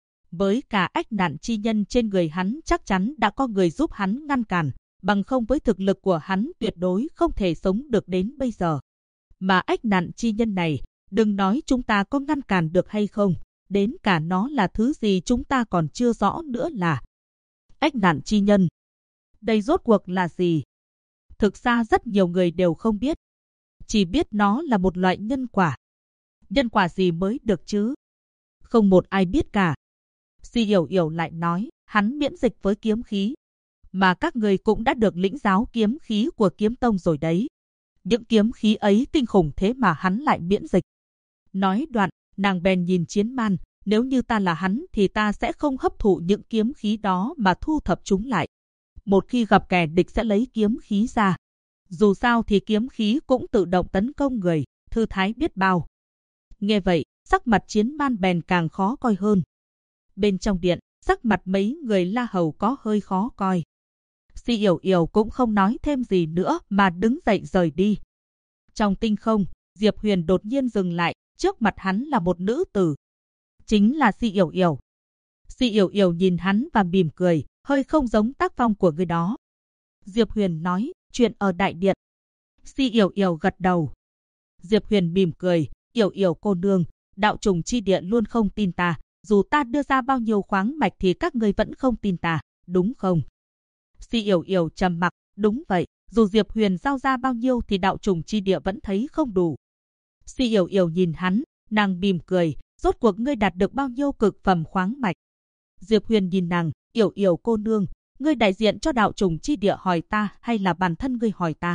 Với cả ách nạn chi nhân trên người hắn chắc chắn đã có người giúp hắn ngăn cản, bằng không với thực lực của hắn tuyệt đối không thể sống được đến bây giờ. Mà ách nạn chi nhân này, đừng nói chúng ta có ngăn cản được hay không, đến cả nó là thứ gì chúng ta còn chưa rõ nữa là. Ách nạn chi nhân. Đây rốt cuộc là gì? Thực ra rất nhiều người đều không biết. Chỉ biết nó là một loại nhân quả. Nhân quả gì mới được chứ? Không một ai biết cả. Si Yểu Yểu lại nói, hắn miễn dịch với kiếm khí. Mà các người cũng đã được lĩnh giáo kiếm khí của kiếm tông rồi đấy. Những kiếm khí ấy kinh khủng thế mà hắn lại miễn dịch. Nói đoạn, nàng bèn nhìn Chiến Man, nếu như ta là hắn thì ta sẽ không hấp thụ những kiếm khí đó mà thu thập chúng lại. Một khi gặp kẻ địch sẽ lấy kiếm khí ra. Dù sao thì kiếm khí cũng tự động tấn công người, thư thái biết bao. Nghe vậy, sắc mặt Chiến Man bèn càng khó coi hơn. Bên trong điện, sắc mặt mấy người La Hầu có hơi khó coi. Si Yểu Yểu cũng không nói thêm gì nữa mà đứng dậy rời đi. Trong tinh không, Diệp Huyền đột nhiên dừng lại, trước mặt hắn là một nữ tử. Chính là Si Yểu Yểu. Si Yểu Yểu nhìn hắn và mỉm cười, hơi không giống tác phong của người đó. Diệp Huyền nói, chuyện ở đại điện. Si Yểu Yểu gật đầu. Diệp Huyền mỉm cười, Yểu Yểu cô nương, đạo trùng chi địa luôn không tin ta, dù ta đưa ra bao nhiêu khoáng mạch thì các ngươi vẫn không tin ta, đúng không? Si Yểu Yểu trầm mặc, đúng vậy, dù Diệp Huyền giao ra bao nhiêu thì đạo trùng chi địa vẫn thấy không đủ. Si Yểu Yểu nhìn hắn, nàng mỉm cười, rốt cuộc ngươi đạt được bao nhiêu cực phẩm khoáng mạch? Diệp Huyền nhìn nàng, Yểu Yểu cô nương, ngươi đại diện cho đạo trùng chi địa hỏi ta hay là bản thân ngươi hỏi ta?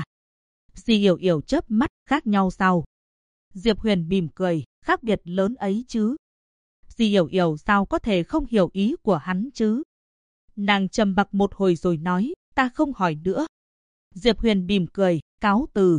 Si Yểu Yểu chớp mắt, khác nhau sao? Diệp Huyền mỉm cười, khác biệt lớn ấy chứ. Si Yểu Yểu sao có thể không hiểu ý của hắn chứ? Nàng trầm mặc một hồi rồi nói, ta không hỏi nữa. Diệp Huyền mỉm cười, cáo từ.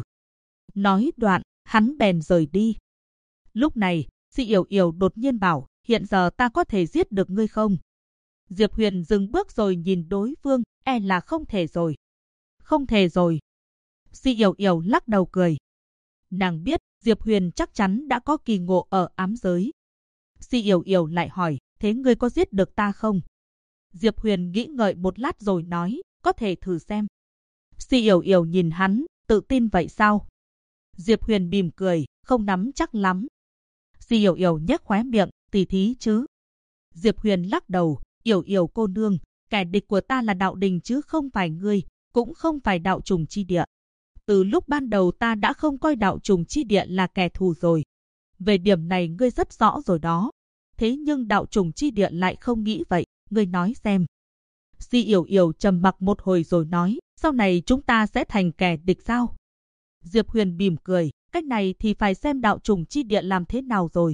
Nói đoạn, hắn bèn rời đi. Lúc này, Si Yểu Yểu đột nhiên bảo, hiện giờ ta có thể giết được ngươi không? Diệp Huyền dừng bước rồi nhìn đối phương, e là không thể rồi. Không thể rồi. Si Yểu Yểu lắc đầu cười. Nàng biết Diệp Huyền chắc chắn đã có kỳ ngộ ở ám giới. Si Yểu Yểu lại hỏi, thế ngươi có giết được ta không? Diệp Huyền nghĩ ngợi một lát rồi nói, có thể thử xem. Si Yểu Yểu nhìn hắn, tự tin vậy sao? Diệp Huyền mỉm cười, không nắm chắc lắm. Si Yểu Yểu nhếch khóe miệng, tỉ thí chứ? Diệp Huyền lắc đầu, Yểu Yểu cô nương, kẻ địch của ta là đạo đình chứ không phải ngươi, cũng không phải đạo trùng chi địa. Từ lúc ban đầu ta đã không coi đạo trùng chi địa là kẻ thù rồi. Về điểm này ngươi rất rõ rồi đó. thế nhưng đạo trùng chi địa lại không nghĩ vậy, ngươi nói xem. Di Yểu Yểu trầm mặc một hồi rồi nói, sau này chúng ta sẽ thành kẻ địch sao? Diệp Huyền mỉm cười, cách này thì phải xem đạo trùng chi địa làm thế nào rồi.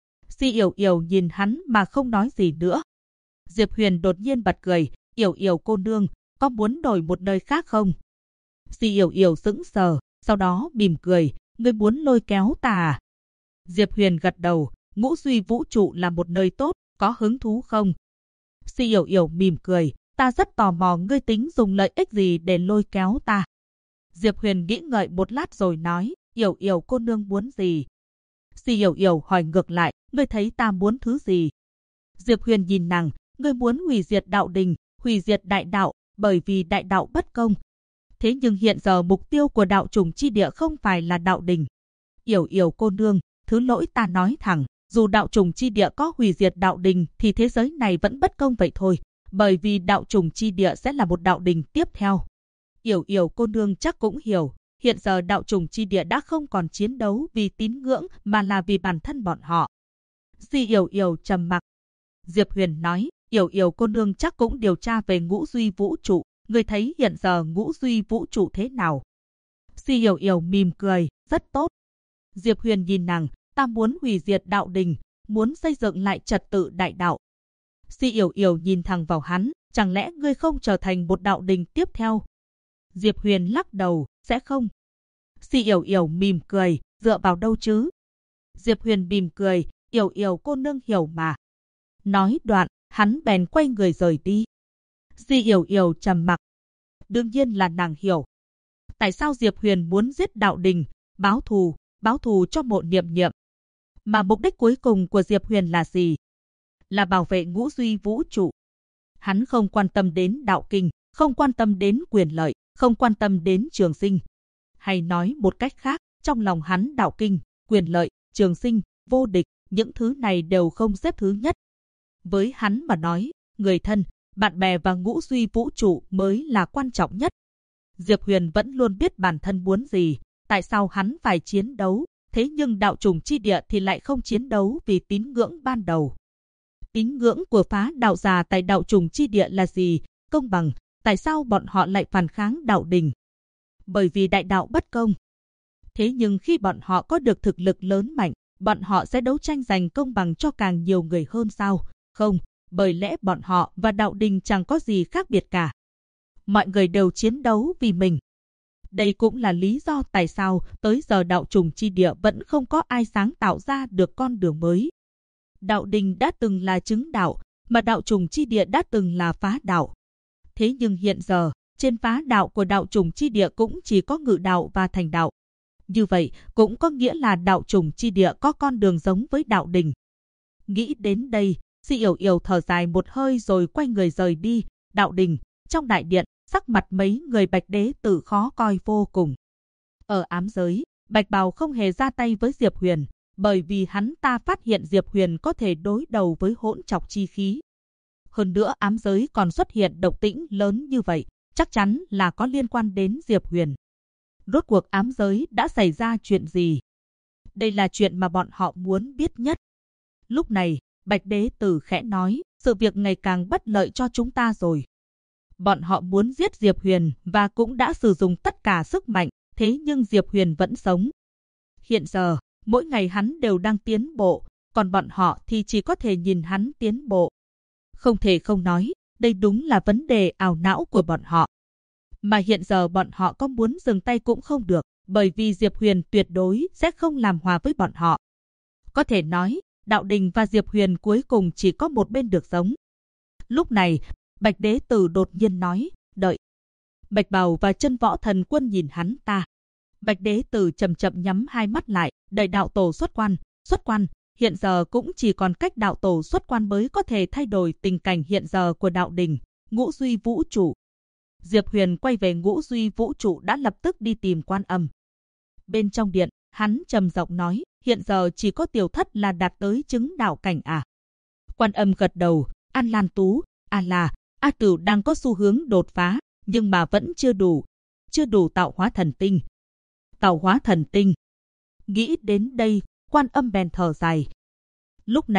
Di Yểu Yểu nhìn hắn mà không nói gì nữa. Diệp Huyền đột nhiên bật cười, Yểu Yểu cô nương, có muốn đổi một nơi khác không? Di Yểu Yểu sững sờ, sau đó mỉm cười, ngươi muốn lôi kéo ta à? Diệp Huyền gật đầu, ngũ duy vũ trụ là một nơi tốt, có hứng thú không? Di Yểu Yểu mỉm cười, ta rất tò mò ngươi tính dùng lợi ích gì để lôi kéo ta. Diệp Huyền nghĩ ngợi một lát rồi nói, Yểu Yểu cô nương muốn gì? Di Yểu Yểu hỏi ngược lại, ngươi thấy ta muốn thứ gì? Diệp Huyền nhìn nàng, ngươi muốn hủy diệt đạo đình, hủy diệt đại đạo, bởi vì đại đạo bất công. Thế nhưng hiện giờ mục tiêu của đạo trùng chi địa không phải là đạo đình. Yểu Yểu cô nương, thứ lỗi ta nói thẳng, dù đạo trùng chi địa có hủy diệt đạo đình thì thế giới này vẫn bất công vậy thôi, bởi vì đạo trùng chi địa sẽ là một đạo đình tiếp theo. Yểu Yểu cô nương chắc cũng hiểu, hiện giờ đạo trùng chi địa đã không còn chiến đấu vì tín ngưỡng mà là vì bản thân bọn họ. Di Yểu Yểu trầm mặc. Diệp Huyền nói, Yểu Yểu cô nương chắc cũng điều tra về ngũ duy vũ trụ, ngươi thấy hiện giờ ngũ duy vũ trụ thế nào? Di Yểu Yểu mỉm cười, rất tốt. Diệp Huyền nhìn nàng, ta muốn hủy diệt đạo đình, muốn xây dựng lại trật tự đại đạo. Di Yểu Yểu nhìn thẳng vào hắn, chẳng lẽ ngươi không trở thành một đạo đình tiếp theo? Diệp Huyền lắc đầu, sẽ không. Di Yểu Yểu mỉm cười, dựa vào đâu chứ? Diệp Huyền mỉm cười, Yểu Yểu cô nương hiểu mà. Nói đoạn, hắn bèn quay người rời đi. Di Yểu Yểu trầm mặc. Đương nhiên là nàng hiểu. Tại sao Diệp Huyền muốn giết đạo đình, báo thù cho Mộ Niệm Niệm? Mà mục đích cuối cùng của Diệp Huyền là gì? Là bảo vệ ngũ duy vũ trụ. Hắn không quan tâm đến đạo kinh, không quan tâm đến quyền lợi, không quan tâm đến trường sinh. Hay nói một cách khác, trong lòng hắn đạo kinh, quyền lợi, trường sinh, vô địch, những thứ này đều không xếp thứ nhất. Với hắn mà nói, người thân, bạn bè và ngũ duy vũ trụ mới là quan trọng nhất. Diệp Huyền vẫn luôn biết bản thân muốn gì, tại sao hắn phải chiến đấu, thế nhưng đạo trùng chi địa thì lại không chiến đấu vì tín ngưỡng ban đầu. Tín ngưỡng của phá đạo già tại đạo trùng chi địa là gì? Công bằng, tại sao bọn họ lại phản kháng đạo đình? Bởi vì đại đạo bất công. Thế nhưng khi bọn họ có được thực lực lớn mạnh, bọn họ sẽ đấu tranh giành công bằng cho càng nhiều người hơn sao? Không, bởi lẽ bọn họ và đạo đình chẳng có gì khác biệt cả. Mọi người đều chiến đấu vì mình. Đây cũng là lý do tại sao tới giờ đạo trùng chi địa vẫn không có ai sáng tạo ra được con đường mới. Đạo đình đã từng là chứng đạo, mà đạo trùng chi địa đã từng là phá đạo. Thế nhưng hiện giờ, trên phá đạo của đạo trùng chi địa cũng chỉ có ngự đạo và thành đạo. Như vậy, cũng có nghĩa là đạo trùng chi địa có con đường giống với đạo đình. Nghĩ đến đây, Di Yểu Yểu thở dài một hơi rồi quay người rời đi. Đạo đình, trong đại điện, sắc mặt mấy người Bạch Đế Tử khó coi vô cùng. Ở ám giới, Bạch Bào không hề ra tay với Diệp Huyền, bởi vì hắn ta phát hiện Diệp Huyền có thể đối đầu với hỗn trọc chi khí. Hơn nữa ám giới còn xuất hiện động tĩnh lớn như vậy, chắc chắn là có liên quan đến Diệp Huyền. Rốt cuộc ám giới đã xảy ra chuyện gì? Đây là chuyện mà bọn họ muốn biết nhất. Lúc này, Bạch Đế Tử khẽ nói, sự việc ngày càng bất lợi cho chúng ta rồi. Bọn họ muốn giết Diệp Huyền và cũng đã sử dụng tất cả sức mạnh, thế nhưng Diệp Huyền vẫn sống. Hiện giờ, mỗi ngày hắn đều đang tiến bộ, còn bọn họ thì chỉ có thể nhìn hắn tiến bộ. Không thể không nói, đây đúng là vấn đề ảo não của bọn họ. Mà hiện giờ bọn họ có muốn dừng tay cũng không được, bởi vì Diệp Huyền tuyệt đối sẽ không làm hòa với bọn họ. Có thể nói, đạo đình và Diệp Huyền cuối cùng chỉ có một bên được sống. Lúc này, Bạch Đế Tử đột nhiên nói, đợi. Bạch Bào và Chân Võ Thần Quân nhìn hắn ta. Bạch Đế Tử chậm chậm nhắm hai mắt lại, đợi đạo tổ xuất quan. Hiện giờ cũng chỉ còn cách đạo tổ xuất quan mới có thể thay đổi tình cảnh hiện giờ của đạo đình, ngũ duy vũ trụ. Diệp Huyền quay về ngũ duy vũ trụ đã lập tức đi tìm Quan Âm. Bên trong điện, hắn trầm giọng nói, hiện giờ chỉ có Tiểu Thất là đạt tới chứng đạo cảnh à. Quan Âm gật đầu, An Lan Tú, A Cửu đang có xu hướng đột phá, nhưng mà vẫn chưa đủ tạo hóa thần tinh. Tạo hóa thần tinh. Nghĩ đến đây, Quan Âm bèn thở dài. Lúc này,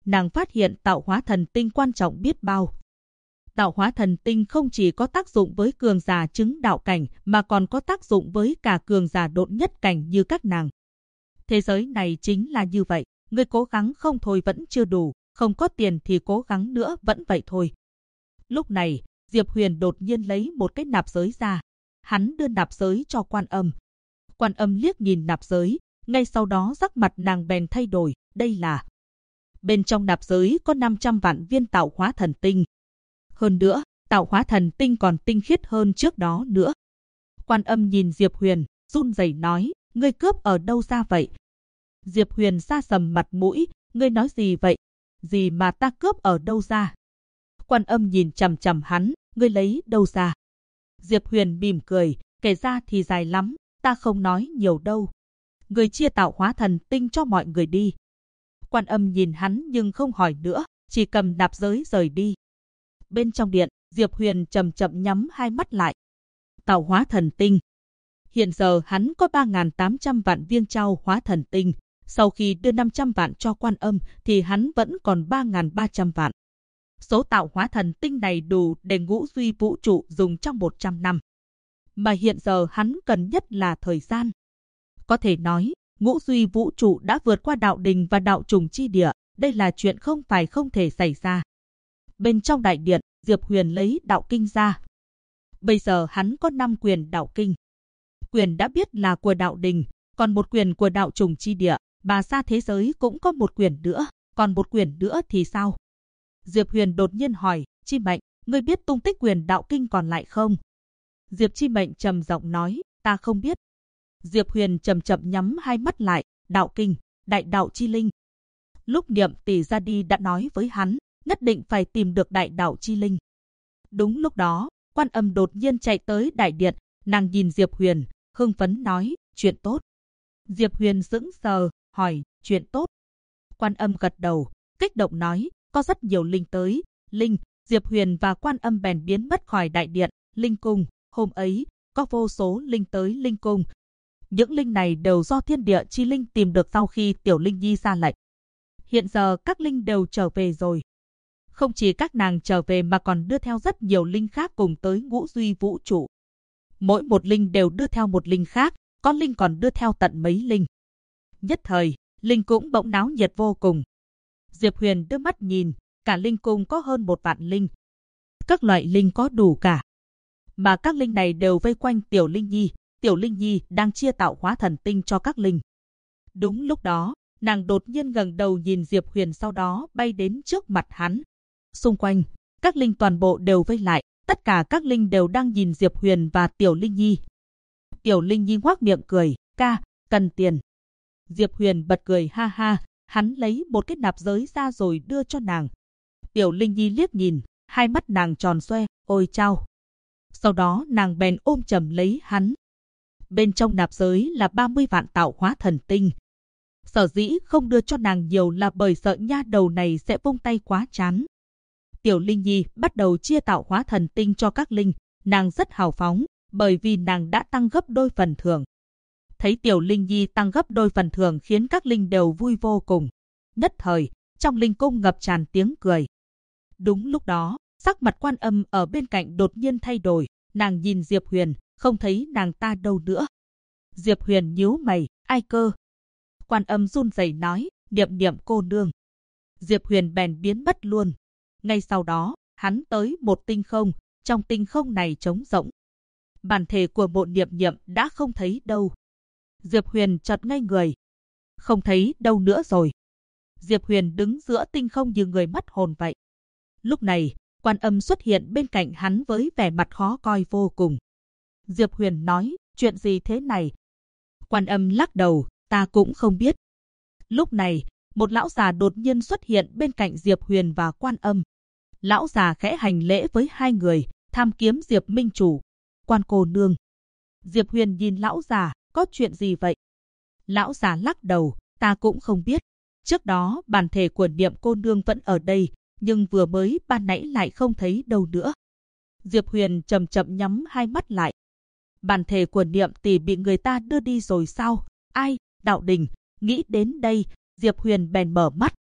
nàng phát hiện tạo hóa thần tinh quan trọng biết bao. Tạo hóa thần tinh không chỉ có tác dụng với cường giả chứng đạo cảnh mà còn có tác dụng với cả cường giả độn nhất cảnh như các nàng. Thế giới này chính là như vậy, ngươi cố gắng không thôi vẫn chưa đủ, không có tiền thì cố gắng nữa vẫn vậy thôi. Lúc này, Diệp Huyền đột nhiên lấy một cái nạp giới ra. Hắn đưa nạp giới cho Quan Âm. Quan Âm liếc nhìn nạp giới, ngay sau đó sắc mặt nàng bèn thay đổi, đây là... Bên trong nạp giới có 500 vạn viên tạo hóa thần tinh. Hơn nữa, tạo hóa thần tinh còn tinh khiết hơn trước đó nữa. Quan Âm nhìn Diệp Huyền, run rẩy nói, ngươi cướp ở đâu ra vậy? Diệp Huyền sa sầm mặt mũi, ngươi nói gì vậy? Gì mà ta cướp ở đâu ra? Quan Âm nhìn chằm chằm hắn, ngươi lấy đâu ra? Diệp Huyền mỉm cười, kể ra thì dài lắm, ta không nói nhiều đâu. Ngươi chia tạo hóa thần tinh cho mọi người đi. Quan Âm nhìn hắn nhưng không hỏi nữa, chỉ cầm nạp giới rời đi. Bên trong điện, Diệp Huyền chậm chậm nhắm hai mắt lại. Tạo hóa thần tinh. Hiện giờ hắn có 3.800 vạn viên trao hóa thần tinh. Sau khi đưa 500 vạn cho Quan Âm thì hắn vẫn còn 3.300 vạn. Số tạo hóa thần tinh này đủ để Ngũ Duy vũ trụ dùng trong 100 năm. Mà hiện giờ hắn cần nhất là thời gian. Có thể nói, Ngũ Duy vũ trụ đã vượt qua đạo đình và đạo trùng chi địa. Đây là chuyện không phải không thể xảy ra. Bên trong đại điện, Diệp Huyền lấy đạo kinh ra. Bây giờ hắn có 5 quyền đạo kinh. Quyền đã biết là của đạo đình, còn một quyền của đạo trùng chi địa. Bà xa thế giới cũng có một quyền nữa, còn một quyền nữa thì sao? Diệp Huyền đột nhiên hỏi, Chi Mệnh, ngươi biết tung tích quyền đạo kinh còn lại không? Diệp Chi Mệnh trầm giọng nói, ta không biết. Diệp Huyền chậm chậm nhắm hai mắt lại, đạo kinh, đại đạo chi linh. Lúc Niệm Tỷ ra đi đã nói với hắn, nhất định phải tìm được đại đạo chi linh. Đúng lúc đó, Quan Âm đột nhiên chạy tới đại điện, nàng nhìn Diệp Huyền, hưng phấn nói, chuyện tốt. Diệp Huyền sững sờ, hỏi, chuyện tốt. Quan Âm gật đầu, kích động nói, có rất nhiều linh tới. Linh, Diệp Huyền và Quan Âm bèn biến mất khỏi đại điện, linh cung. Hôm ấy, có vô số linh tới linh cung. Những linh này đều do thiên địa chi linh tìm được sau khi Tiểu Linh Nhi ra lệnh. Hiện giờ các linh đều trở về rồi. Không chỉ các nàng trở về mà còn đưa theo rất nhiều linh khác cùng tới Ngũ Duy vũ trụ. Mỗi một linh đều đưa theo một linh khác, có linh còn đưa theo tận mấy linh. Nhất thời, linh cũng bỗng náo nhiệt vô cùng. Diệp Huyền đưa mắt nhìn, cả linh cung có hơn 1 vạn linh. Các loại linh có đủ cả. Mà các linh này đều vây quanh Tiểu Linh Nhi. Tiểu Linh Nhi đang chia tạo hóa thần tinh cho các linh. Đúng lúc đó, nàng đột nhiên ngẩng đầu nhìn Diệp Huyền, sau đó bay đến trước mặt hắn. Xung quanh, các linh toàn bộ đều vây lại, tất cả các linh đều đang nhìn Diệp Huyền và Tiểu Linh Nhi. Tiểu Linh Nhi ngoác miệng cười, ca, cần tiền. Diệp Huyền bật cười ha ha, hắn lấy một cái nạp giới ra rồi đưa cho nàng. Tiểu Linh Nhi liếc nhìn, hai mắt nàng tròn xoe, ôi chao. Sau đó nàng bèn ôm chầm lấy hắn. Bên trong nạp giới là 30 vạn tạo hóa thần tinh. Sở dĩ không đưa cho nàng nhiều là bởi sợ nha đầu này sẽ vung tay quá chán. Tiểu Linh Nhi bắt đầu chia tạo hóa thần tinh cho các linh, nàng rất hào phóng, bởi vì nàng đã tăng gấp đôi phần thưởng. Thấy Tiểu Linh Nhi tăng gấp đôi phần thưởng khiến các linh đều vui vô cùng. Nhất thời, trong linh cung ngập tràn tiếng cười. Đúng lúc đó, sắc mặt Quan Âm ở bên cạnh đột nhiên thay đổi, nàng nhìn Diệp Huyền, không thấy nàng ta đâu nữa. Diệp Huyền nhíu mày, ai cơ? Quan Âm run rẩy nói, Niệm Niệm cô nương. Diệp Huyền bèn biến mất luôn. Ngay sau đó, hắn tới một tinh không, trong tinh không này trống rỗng. Bản thể của Mộ Niệm Niệm đã không thấy đâu. Diệp Huyền chợt ngây người. Không thấy đâu nữa rồi. Diệp Huyền đứng giữa tinh không như người mất hồn vậy. Lúc này, Quan Âm xuất hiện bên cạnh hắn với vẻ mặt khó coi vô cùng. Diệp Huyền nói, chuyện gì thế này? Quan Âm lắc đầu, ta cũng không biết. Lúc này, một lão già đột nhiên xuất hiện bên cạnh Diệp Huyền và Quan Âm. Lão già khẽ hành lễ với hai người, tham kiếm Diệp Minh Chủ. Quan cô nương. Diệp Huyền nhìn lão già, có chuyện gì vậy? Lão già lắc đầu, ta cũng không biết. Trước đó bản thể của Niệm cô nương vẫn ở đây, nhưng vừa mới ban nãy lại không thấy đâu nữa. Diệp Huyền chậm chậm nhắm hai mắt lại. Bản thể của Niệm tỷ bị người ta đưa đi rồi sao? Ai? Đạo đình. Nghĩ đến đây, Diệp Huyền bèn mở mắt.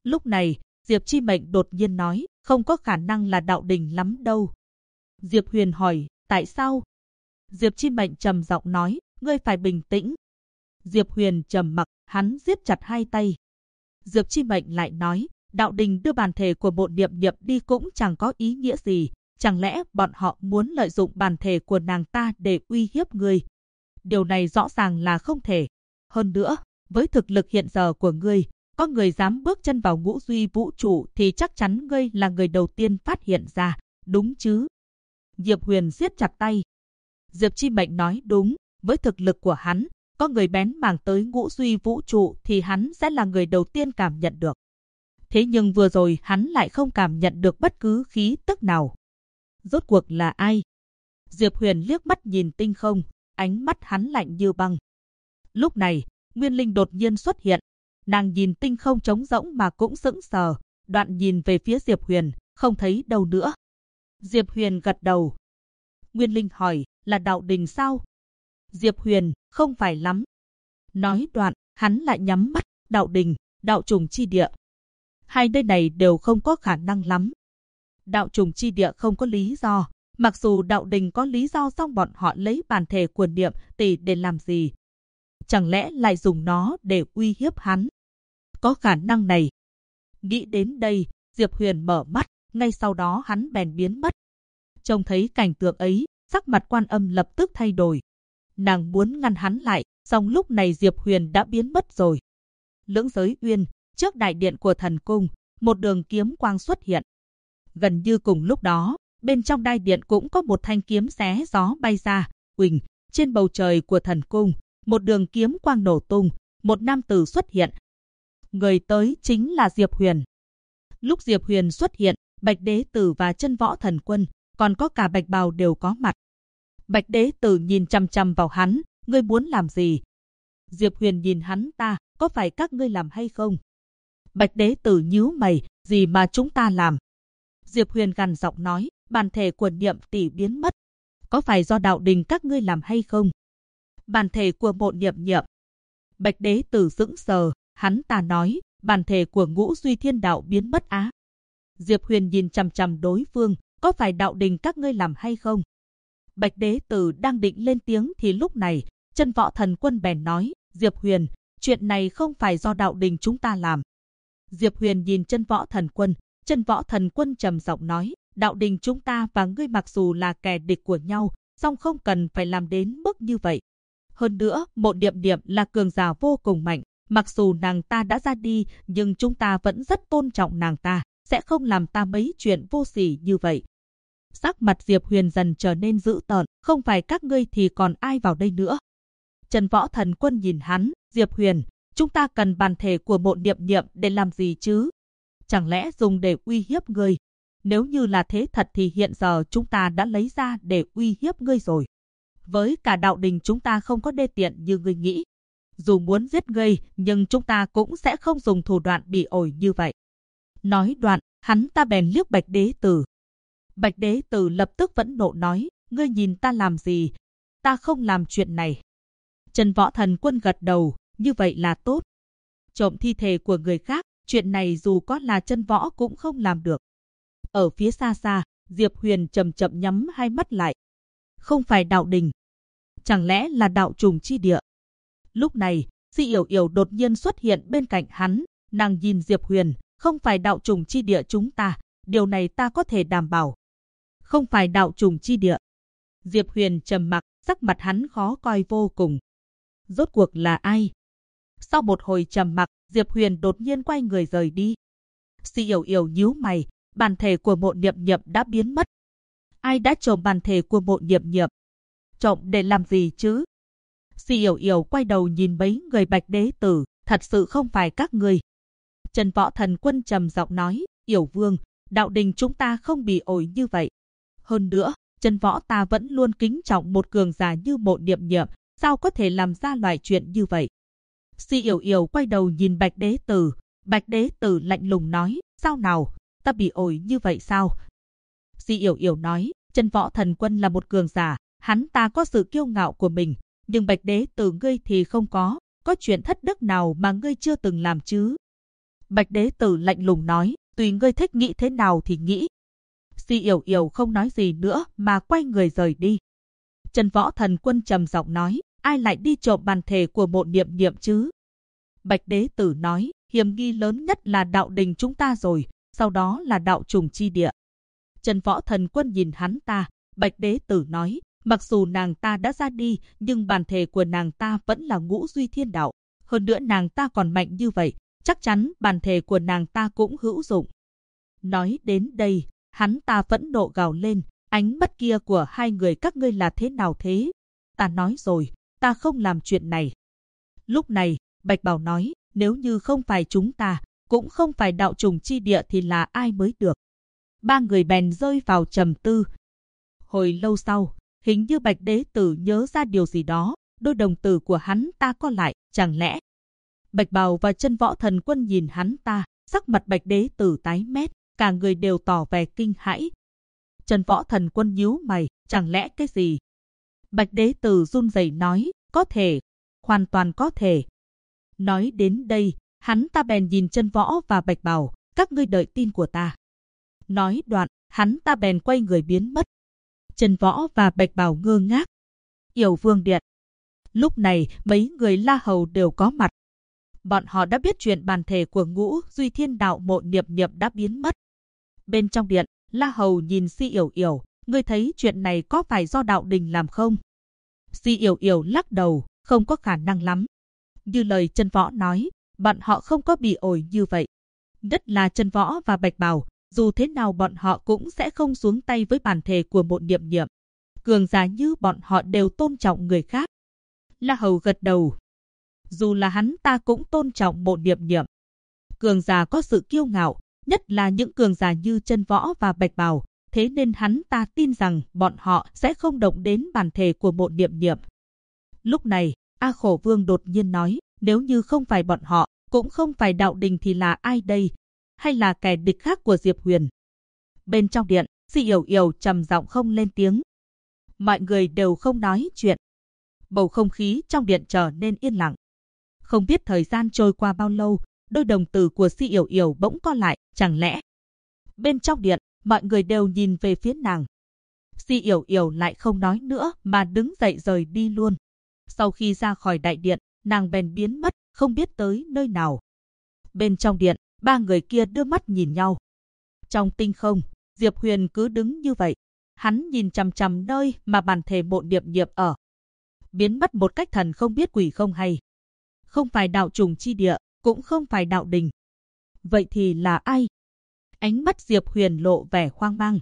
Lúc này, Diệp Chi Mệnh đột nhiên nói, không có khả năng là đạo đình lắm đâu. Diệp Huyền hỏi, tại sao? Diệp Chi Mệnh trầm giọng nói, ngươi phải bình tĩnh. Diệp Huyền trầm mặc, hắn siết chặt hai tay. Diệp Chi Mệnh lại nói, đạo đình đưa bản thể của Mộ Niệm Niệm đi cũng chẳng có ý nghĩa gì, chẳng lẽ bọn họ muốn lợi dụng bản thể của nàng ta để uy hiếp ngươi? Điều này rõ ràng là không thể. Hơn nữa, với thực lực hiện giờ của ngươi, có người dám bước chân vào ngũ duy vũ trụ thì chắc chắn ngươi là người đầu tiên phát hiện ra, đúng chứ? Diệp Huyền siết chặt tay. Diệp Chi Mệnh nói đúng, với thực lực của hắn, có người bén mảng tới ngũ duy vũ trụ thì hắn sẽ là người đầu tiên cảm nhận được. Thế nhưng vừa rồi hắn lại không cảm nhận được bất cứ khí tức nào. Rốt cuộc là ai? Diệp Huyền liếc mắt nhìn tinh không, ánh mắt hắn lạnh như băng. Lúc này, Nguyên Linh đột nhiên xuất hiện. Nàng nhìn tinh không trống rỗng mà cũng sững sờ, đoạn nhìn về phía Diệp Huyền, không thấy đâu nữa. Diệp Huyền gật đầu. Nguyên Linh hỏi, là đạo đình sao? Diệp Huyền, không phải lắm. Nói đoạn, hắn lại nhắm mắt, đạo đình, đạo trùng chi địa. Hai nơi này đều không có khả năng lắm. Đạo trùng chi địa không có lý do, mặc dù đạo đình có lý do song bọn họ lấy bản thể của Niệm Tỷ để làm gì? Chẳng lẽ lại dùng nó để uy hiếp hắn? Có khả năng này. Nghĩ đến đây, Diệp Huyền mở mắt, ngay sau đó hắn bèn biến mất. Trông thấy cảnh tượng ấy, sắc mặt Quan Âm lập tức thay đổi. Nàng muốn ngăn hắn lại, song lúc này Diệp Huyền đã biến mất rồi. Lưỡng Giới Uyên, trước đại điện của thần cung, một đường kiếm quang xuất hiện. Gần như cùng lúc đó, bên trong đại điện cũng có một thanh kiếm xé gió bay ra, uỳnh, trên bầu trời của thần cung, một đường kiếm quang nổ tung, một nam tử xuất hiện. Người tới chính là Diệp Huyền. Lúc Diệp Huyền xuất hiện, Bạch Đế Tử và Chân Võ Thần Quân, còn có cả Bạch Bào đều có mặt. Bạch Đế Tử nhìn chằm chằm vào hắn, ngươi muốn làm gì? Diệp Huyền nhìn hắn ta, có phải các ngươi làm hay không? Bạch Đế Tử nhíu mày, gì mà chúng ta làm? Diệp Huyền gằn giọng nói, bản thể của Niệm Tỷ biến mất. Có phải do đạo đình các ngươi làm hay không? Bản thể của Mộ Niệm Niệm. Bạch Đế Tử sững sờ, hắn ta nói, bản thể của Ngũ Duy Thiên Đạo biến mất á. Diệp Huyền nhìn chằm chằm đối phương, có phải đạo đình các ngươi làm hay không? Bạch Đế Tử đang định lên tiếng thì lúc này, Chân Võ Thần Quân bèn nói, Diệp Huyền, chuyện này không phải do đạo đình chúng ta làm. Diệp Huyền nhìn Chân Võ Thần Quân trầm giọng nói, đạo đình chúng ta và ngươi mặc dù là kẻ địch của nhau, song không cần phải làm đến mức như vậy. Hơn nữa, Mộ Niệm Niệm là cường giả vô cùng mạnh, mặc dù nàng ta đã ra đi, nhưng chúng ta vẫn rất tôn trọng nàng ta, sẽ không làm ta mấy chuyện vô sỉ như vậy. Sắc mặt Diệp Huyền dần trở nên dữ tợn, không phải các ngươi thì còn ai vào đây nữa. Chân Võ Thần Quân nhìn hắn, Diệp Huyền, chúng ta cần bản thể của Mộ Niệm Niệm để làm gì chứ? Chẳng lẽ dùng để uy hiếp ngươi? Nếu như là thế thật thì hiện giờ chúng ta đã lấy ra để uy hiếp ngươi rồi. Với cả đạo đình chúng ta không có đê tiện như ngươi nghĩ. Dù muốn giết ngươi, nhưng chúng ta cũng sẽ không dùng thủ đoạn bỉ ổi như vậy. Nói đoạn, hắn ta bèn liếc Bạch Đế Tử. Bạch Đế Tử lập tức vẫn nộ nói, ngươi nhìn ta làm gì? Ta không làm chuyện này. Chân Võ Thần Quân gật đầu, như vậy là tốt. Trộm thi thể của người khác, chuyện này dù có là Chân Võ cũng không làm được. Ở phía xa xa, Diệp Huyền chậm chậm nhắm hai mắt lại. Không phải đạo đình. Chẳng lẽ là đạo trùng chi địa? Lúc này, Di Yểu Yểu đột nhiên xuất hiện bên cạnh hắn, nàng nhìn Diệp Huyền, không phải đạo trùng chi địa chúng ta, điều này ta có thể đảm bảo. Không phải đạo trùng chi địa. Diệp Huyền trầm mặc, sắc mặt hắn khó coi vô cùng. Rốt cuộc là ai? Sau một hồi trầm mặc, Diệp Huyền đột nhiên quay người rời đi. Di Yểu Yểu nhíu mày, bản thể của Mộ Niệm Niệm đã biến mất. Ai đã trộm bản thể của Mộ Niệm Niệm? Trộm để làm gì chứ? Di Yểu Yểu quay đầu nhìn mấy người Bạch Đế Tử, thật sự không phải các ngươi. Chân Võ Thần Quân trầm giọng nói, Yểu Vương, đạo đình chúng ta không bị ổi như vậy. Hơn nữa, Chân Võ ta vẫn luôn kính trọng một cường giả như Mộ Niệm Niệm, sao có thể làm ra loại chuyện như vậy? Di Yểu Yểu quay đầu nhìn Bạch Đế Tử, Bạch Đế Tử lạnh lùng nói, sao nào, ta bị ổi như vậy sao? Di Yểu Yểu nói, Chân Võ Thần Quân là một cường giả, hắn ta có sự kiêu ngạo của mình, nhưng Bạch Đế Tử ngươi thì không có chuyện thất đức nào mà ngươi chưa từng làm chứ? Bạch Đế Tử lạnh lùng nói, tùy ngươi thích nghĩ thế nào thì nghĩ. Si Yểu Yểu không nói gì nữa mà quay người rời đi. Chân Võ Thần Quân trầm giọng nói, ai lại đi trộm bàn thề của Mộ Niệm Niệm chứ? Bạch Đế Tử nói, hiểm nghi lớn nhất là đạo đình chúng ta rồi, sau đó là đạo trùng chi địa. Chân Võ Thần Quân nhìn hắn ta, Bạch Đế Tử nói, mặc dù nàng ta đã ra đi, nhưng bàn thề của nàng ta vẫn là Ngũ Duy Thiên Đạo. Hơn nữa nàng ta còn mạnh như vậy, chắc chắn bàn thề của nàng ta cũng hữu dụng. Nói đến đây, hắn ta phẫn nộ gào lên, ánh mắt kia của hai người các ngươi là thế nào thế? Ta nói rồi, ta không làm chuyện này. Lúc này, Bạch Bảo nói, nếu như không phải chúng ta, cũng không phải đạo trùng chi địa thì là ai mới được. Ba người bèn rơi vào trầm tư. Hồi lâu sau, hình như Bạch Đế Tử nhớ ra điều gì đó, đôi đồng tử của hắn ta co lại, chẳng lẽ? Bạch Bào và Chân Võ Thần Quân nhìn hắn ta, sắc mặt Bạch Đế Tử tái mét, cả người đều tỏ vẻ kinh hãi. Chân Võ Thần Quân nhíu mày, chẳng lẽ cái gì? Bạch Đế Tử run rẩy nói, có thể, hoàn toàn có thể. Nói đến đây, hắn ta bèn nhìn Chân Võ và Bạch Bào, các ngươi đợi tin của ta. Nói đoạn, hắn ta bèn quay người biến mất. Chân Võ và Bạch Bào ngơ ngác. Yểu Vương Điện. Lúc này, mấy người La Hầu đều có mặt. Bọn họ đã biết chuyện bàn thề của Ngũ Duy Thiên Đạo Mộ Niệm Niệm đã biến mất. Bên trong điện, La Hầu nhìn Si Yểu Yểu, ngươi thấy chuyện này có phải do đạo đình làm không? Si Yểu Yểu lắc đầu, không có khả năng lắm. Như lời Chân Võ nói, bọn họ không có bị ổi như vậy. Nhất là Chân Võ và Bạch Bào, dù thế nào bọn họ cũng sẽ không xuống tay với bàn thề của Mộ Niệm Niệm. Cường giả như bọn họ đều tôn trọng người khác. La Hầu gật đầu. Dù là hắn ta cũng tôn trọng Mộ Niệm Niệm. Cường giả có sự kiêu ngạo, nhất là những cường giả như Chân Võ và Bạch Bào, thế nên hắn ta tin rằng bọn họ sẽ không động đến bàn thề của Mộ Niệm Niệm. Lúc này, A Khổ Vương đột nhiên nói, nếu như không phải bọn họ, cũng không phải đạo đình thì là ai đây? Hay là kẻ địch khác của Diệp Huyền? Bên trong điện, Si Yểu Yểu trầm giọng không lên tiếng. Mọi người đều không nói chuyện. Bầu không khí trong điện trở nên yên lặng. Không biết thời gian trôi qua bao lâu, đôi đồng tử của Si Yểu Yểu bỗng co lại, chẳng lẽ? Bên trong điện, mọi người đều nhìn về phía nàng. Si Yểu Yểu lại không nói nữa mà đứng dậy rời đi luôn. Sau khi ra khỏi đại điện, nàng bèn biến mất, không biết tới nơi nào. Bên trong điện, ba người kia đưa mắt nhìn nhau. Trong tinh không, Diệp Huyền cứ đứng như vậy. Hắn nhìn chằm chằm nơi mà bàn thề Mộ Niệm Niệm ở. Biến mất một cách thần không biết quỷ không hay. Không phải đạo trùng chi địa, cũng không phải đạo đình. Vậy thì là ai? Ánh mắt Diệp Huyền lộ vẻ hoang mang.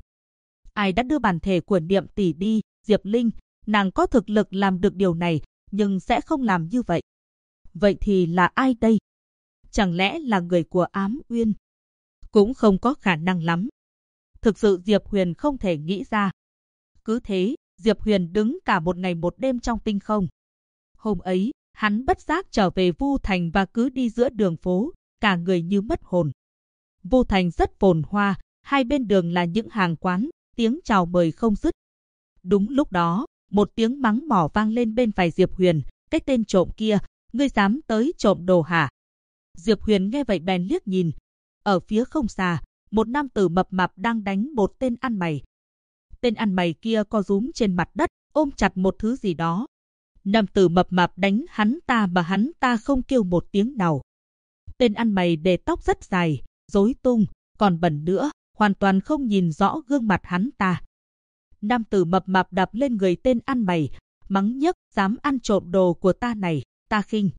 Ai đã đưa bàn thề của Niệm tỷ đi? Diệp Linh, nàng có thực lực làm được điều này, nhưng sẽ không làm như vậy. Vậy thì là ai đây? Chẳng lẽ là người của Ám Uyên? Cũng không có khả năng lắm. Thực sự Diệp Huyền không thể nghĩ ra. Cứ thế, Diệp Huyền đứng cả một ngày một đêm trong tinh không. Hôm ấy, hắn bất giác trở về Vu Thành và cứ đi giữa đường phố, cả người như mất hồn. Vu Thành rất phồn hoa, hai bên đường là những hàng quán, tiếng chào mời không dứt. Đúng lúc đó, một tiếng mắng mỏ vang lên bên phải Diệp Huyền, cái tên trộm kia, ngươi dám tới trộm đồ hả? Diệp Huyền nghe vậy bèn liếc nhìn. Ở phía không xa, một nam tử mập mạp đang đánh một tên ăn mày. Tên ăn mày kia co rúm trên mặt đất, ôm chặt một thứ gì đó. Nam tử mập mạp đánh hắn ta mà hắn ta không kêu một tiếng nào. Tên ăn mày để tóc rất dài, rối tung, còn bẩn nữa, hoàn toàn không nhìn rõ gương mặt hắn ta. Nam tử mập mạp đạp lên người tên ăn mày, mắng nhức, dám ăn trộm đồ của ta này, ta khinh.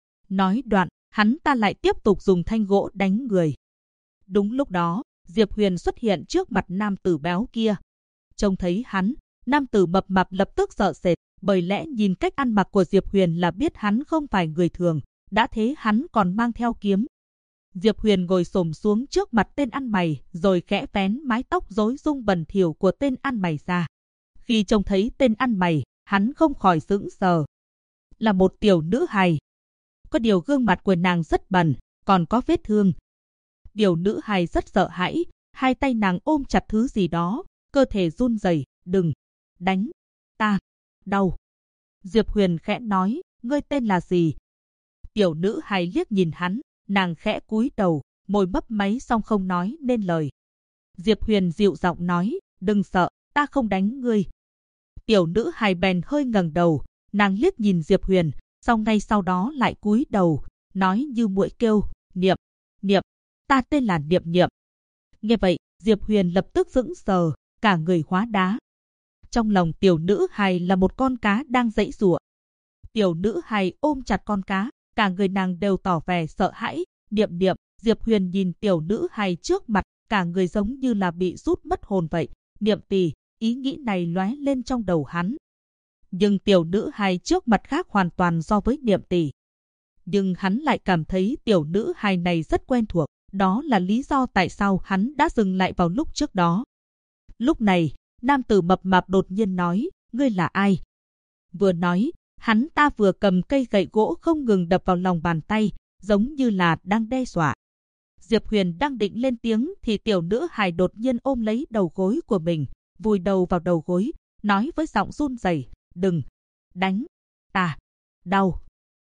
Nói đoạn, hắn ta lại tiếp tục dùng thanh gỗ đánh người. Đúng lúc đó, Diệp Huyền xuất hiện trước mặt nam tử béo kia. Trông thấy hắn, nam tử mập mạp lập tức sợ sệt, bởi lẽ nhìn cách ăn mặc của Diệp Huyền là biết hắn không phải người thường, đã thế hắn còn mang theo kiếm. Diệp Huyền ngồi xổm xuống trước mặt tên ăn mày, rồi khẽ vén mái tóc rối tung bẩn thỉu của tên ăn mày ra. Khi trông thấy tên ăn mày, hắn không khỏi sững sờ. Là một tiểu nữ hài. Có điều gương mặt của nàng rất bẩn, còn có vết thương. Tiểu nữ hài rất sợ hãi, hai tay nàng ôm chặt thứ gì đó, cơ thể run rẩy, đừng đánh ta, đau. Diệp Huyền khẽ nói, ngươi tên là gì? Tiểu nữ hài liếc nhìn hắn, nàng khẽ cúi đầu, môi mấp máy xong không nói nên lời. Diệp Huyền dịu giọng nói, đừng sợ, ta không đánh ngươi. Tiểu nữ hài bèn hơi ngẩng đầu, nàng liếc nhìn Diệp Huyền, xong ngay sau đó lại cúi đầu, nói như muội kêu, Niệm, Niệm, ta tên là Niệm Niệm. Nghe vậy, Diệp Huyền lập tức sững sờ, cả người hóa đá. Trong lòng tiểu nữ hài là một con cá đang giãy giụa. Tiểu nữ hài ôm chặt con cá, cả người nàng đều tỏ vẻ sợ hãi. Niệm Niệm, Diệp Huyền nhìn tiểu nữ hài trước mặt, cả người giống như là bị rút mất hồn vậy. Niệm tỷ, ý nghĩ này lóe lên trong đầu hắn. Nhưng tiểu nữ hài trước mặt khác hoàn toàn so với Niệm tỷ. Nhưng hắn lại cảm thấy tiểu nữ hài này rất quen thuộc, đó là lý do tại sao hắn đã dừng lại vào lúc trước đó. Lúc này, nam tử mập mạp đột nhiên nói, ngươi là ai? Vừa nói, hắn ta vừa cầm cây gậy gỗ không ngừng đập vào lòng bàn tay, giống như là đang đe dọa. Diệp Huyền đang định lên tiếng thì tiểu nữ hài đột nhiên ôm lấy đầu gối của mình, vùi đầu vào đầu gối, nói với giọng run rẩy, đừng đánh ta, đau.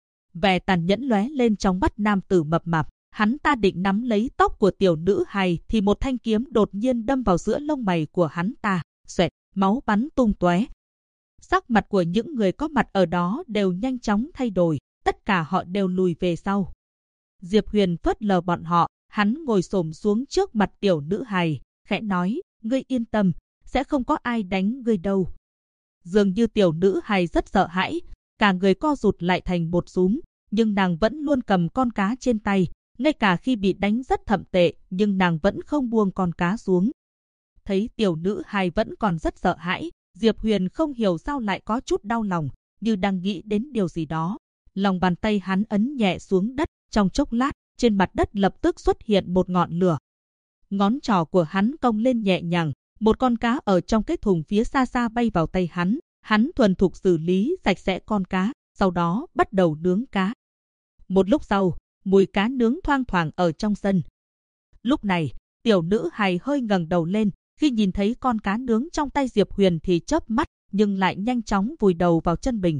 Vẻ tàn nhẫn lóe lên trong mắt nam tử mập mạp, hắn ta định nắm lấy tóc của tiểu nữ hài thì một thanh kiếm đột nhiên đâm vào giữa lông mày của hắn ta, xoẹt, máu bắn tung tóe. Sắc mặt của những người có mặt ở đó đều nhanh chóng thay đổi, tất cả họ đều lùi về sau. Diệp Huyền phớt lờ bọn họ, hắn ngồi xổm xuống trước mặt tiểu nữ hài, khẽ nói, ngươi yên tâm, sẽ không có ai đánh ngươi đâu. Dường như tiểu nữ hài rất sợ hãi, cả người co rụt lại thành một súm, nhưng nàng vẫn luôn cầm con cá trên tay, ngay cả khi bị đánh rất thậm tệ, nhưng nàng vẫn không buông con cá xuống. Thấy tiểu nữ hài vẫn còn rất sợ hãi, Diệp Huyền không hiểu sao lại có chút đau lòng, như đang nghĩ đến điều gì đó. Lòng bàn tay hắn ấn nhẹ xuống đất, trong chốc lát, trên mặt đất lập tức xuất hiện một ngọn lửa. Ngón trỏ của hắn cong lên nhẹ nhàng, một con cá ở trong cái thùng phía xa xa bay vào tay hắn. Hắn thuần thục xử lý sạch sẽ con cá, sau đó bắt đầu nướng cá. Một lúc sau, mùi cá nướng thoang thoảng ở trong sân. Lúc này, tiểu nữ hài hơi ngẩng đầu lên, khi nhìn thấy con cá nướng trong tay Diệp Huyền thì chớp mắt, nhưng lại nhanh chóng vùi đầu vào chân mình.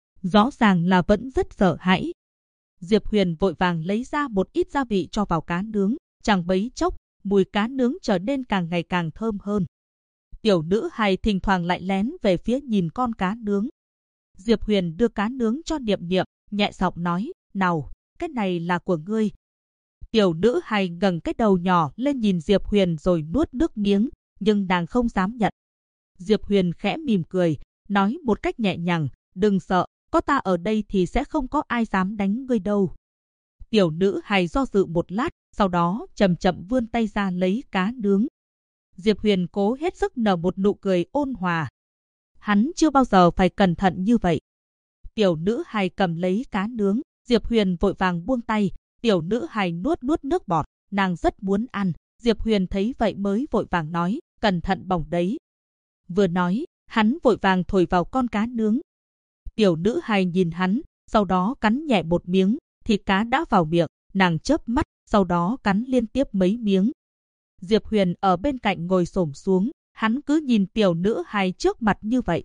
Rõ ràng là vẫn rất sợ hãi. Diệp Huyền vội vàng lấy ra một ít gia vị cho vào cá nướng, chẳng mấy chốc, mùi cá nướng trở nên càng ngày càng thơm hơn. Tiểu nữ hài thỉnh thoảng lại lén về phía nhìn con cá nướng. Diệp Huyền đưa cá nướng cho Niệm Niệm, nhẹ giọng nói, nào, cái này là của ngươi. Tiểu nữ hài ngẩng cái đầu nhỏ lên nhìn Diệp Huyền rồi nuốt nước miếng, nhưng nàng không dám nhận. Diệp Huyền khẽ mỉm cười, nói một cách nhẹ nhàng, đừng sợ, có ta ở đây thì sẽ không có ai dám đánh ngươi đâu. Tiểu nữ hài do dự một lát, sau đó chậm chậm vươn tay ra lấy cá nướng. Diệp Huyền cố hết sức nở một nụ cười ôn hòa. Hắn chưa bao giờ phải cẩn thận như vậy. Tiểu nữ hài cầm lấy cá nướng, Diệp Huyền vội vàng buông tay. Tiểu nữ hài nuốt nước bọt, nàng rất muốn ăn. Diệp Huyền thấy vậy mới vội vàng nói, cẩn thận bỏng đấy. Vừa nói, hắn vội vàng thổi vào con cá nướng. Tiểu nữ hài nhìn hắn, sau đó cắn nhẹ một miếng, thịt cá đã vào miệng, nàng chớp mắt, sau đó cắn liên tiếp mấy miếng. Diệp Huyền ở bên cạnh ngồi xổm xuống, hắn cứ nhìn tiểu nữ hài trước mặt như vậy.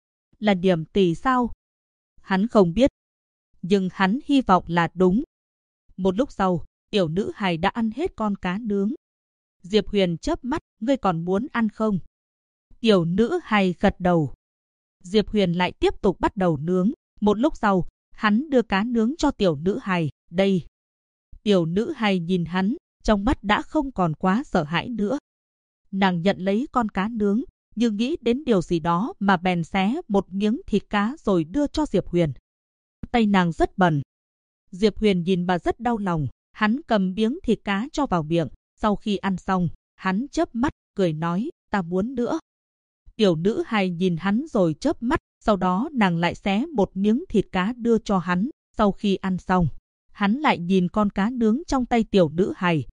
Là Niệm tỷ sao? Hắn không biết, nhưng hắn hy vọng là đúng. Một lúc sau, tiểu nữ hài đã ăn hết con cá nướng. Diệp Huyền chớp mắt, ngươi còn muốn ăn không? Tiểu nữ hài gật đầu. Diệp Huyền lại tiếp tục bắt đầu nướng. Một lúc sau, hắn đưa cá nướng cho tiểu nữ hài, đây. Tiểu nữ hài nhìn hắn, trong mắt đã không còn quá sợ hãi nữa. Nàng nhận lấy con cá nướng, nhưng nghĩ đến điều gì đó mà bèn xé một miếng thịt cá rồi đưa cho Diệp Huyền. Tay nàng rất bẩn. Diệp Huyền nhìn mà rất đau lòng, hắn cầm miếng thịt cá cho vào miệng, sau khi ăn xong, hắn chớp mắt, cười nói, ta muốn nữa. Tiểu nữ hài nhìn hắn rồi chớp mắt, sau đó nàng lại xé một miếng thịt cá đưa cho hắn, sau khi ăn xong, hắn lại nhìn con cá nướng trong tay tiểu nữ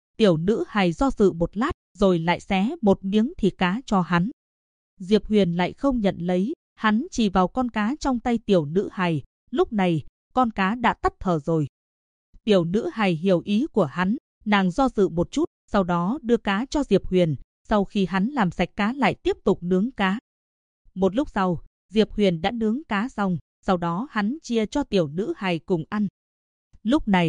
hài do dự một lát, rồi lại xé một miếng thịt cá cho hắn. Diệp Huyền lại không nhận lấy, hắn chỉ vào con cá trong tay tiểu nữ hài, lúc này, con cá đã tắt thở rồi. Tiểu nữ hài hiểu ý của hắn, nàng do dự một chút, sau đó đưa cá cho Diệp Huyền, sau khi hắn làm sạch cá lại tiếp tục nướng cá. Một lúc sau, Diệp Huyền đã nướng cá xong, sau đó hắn chia cho tiểu nữ hài cùng ăn. Lúc này,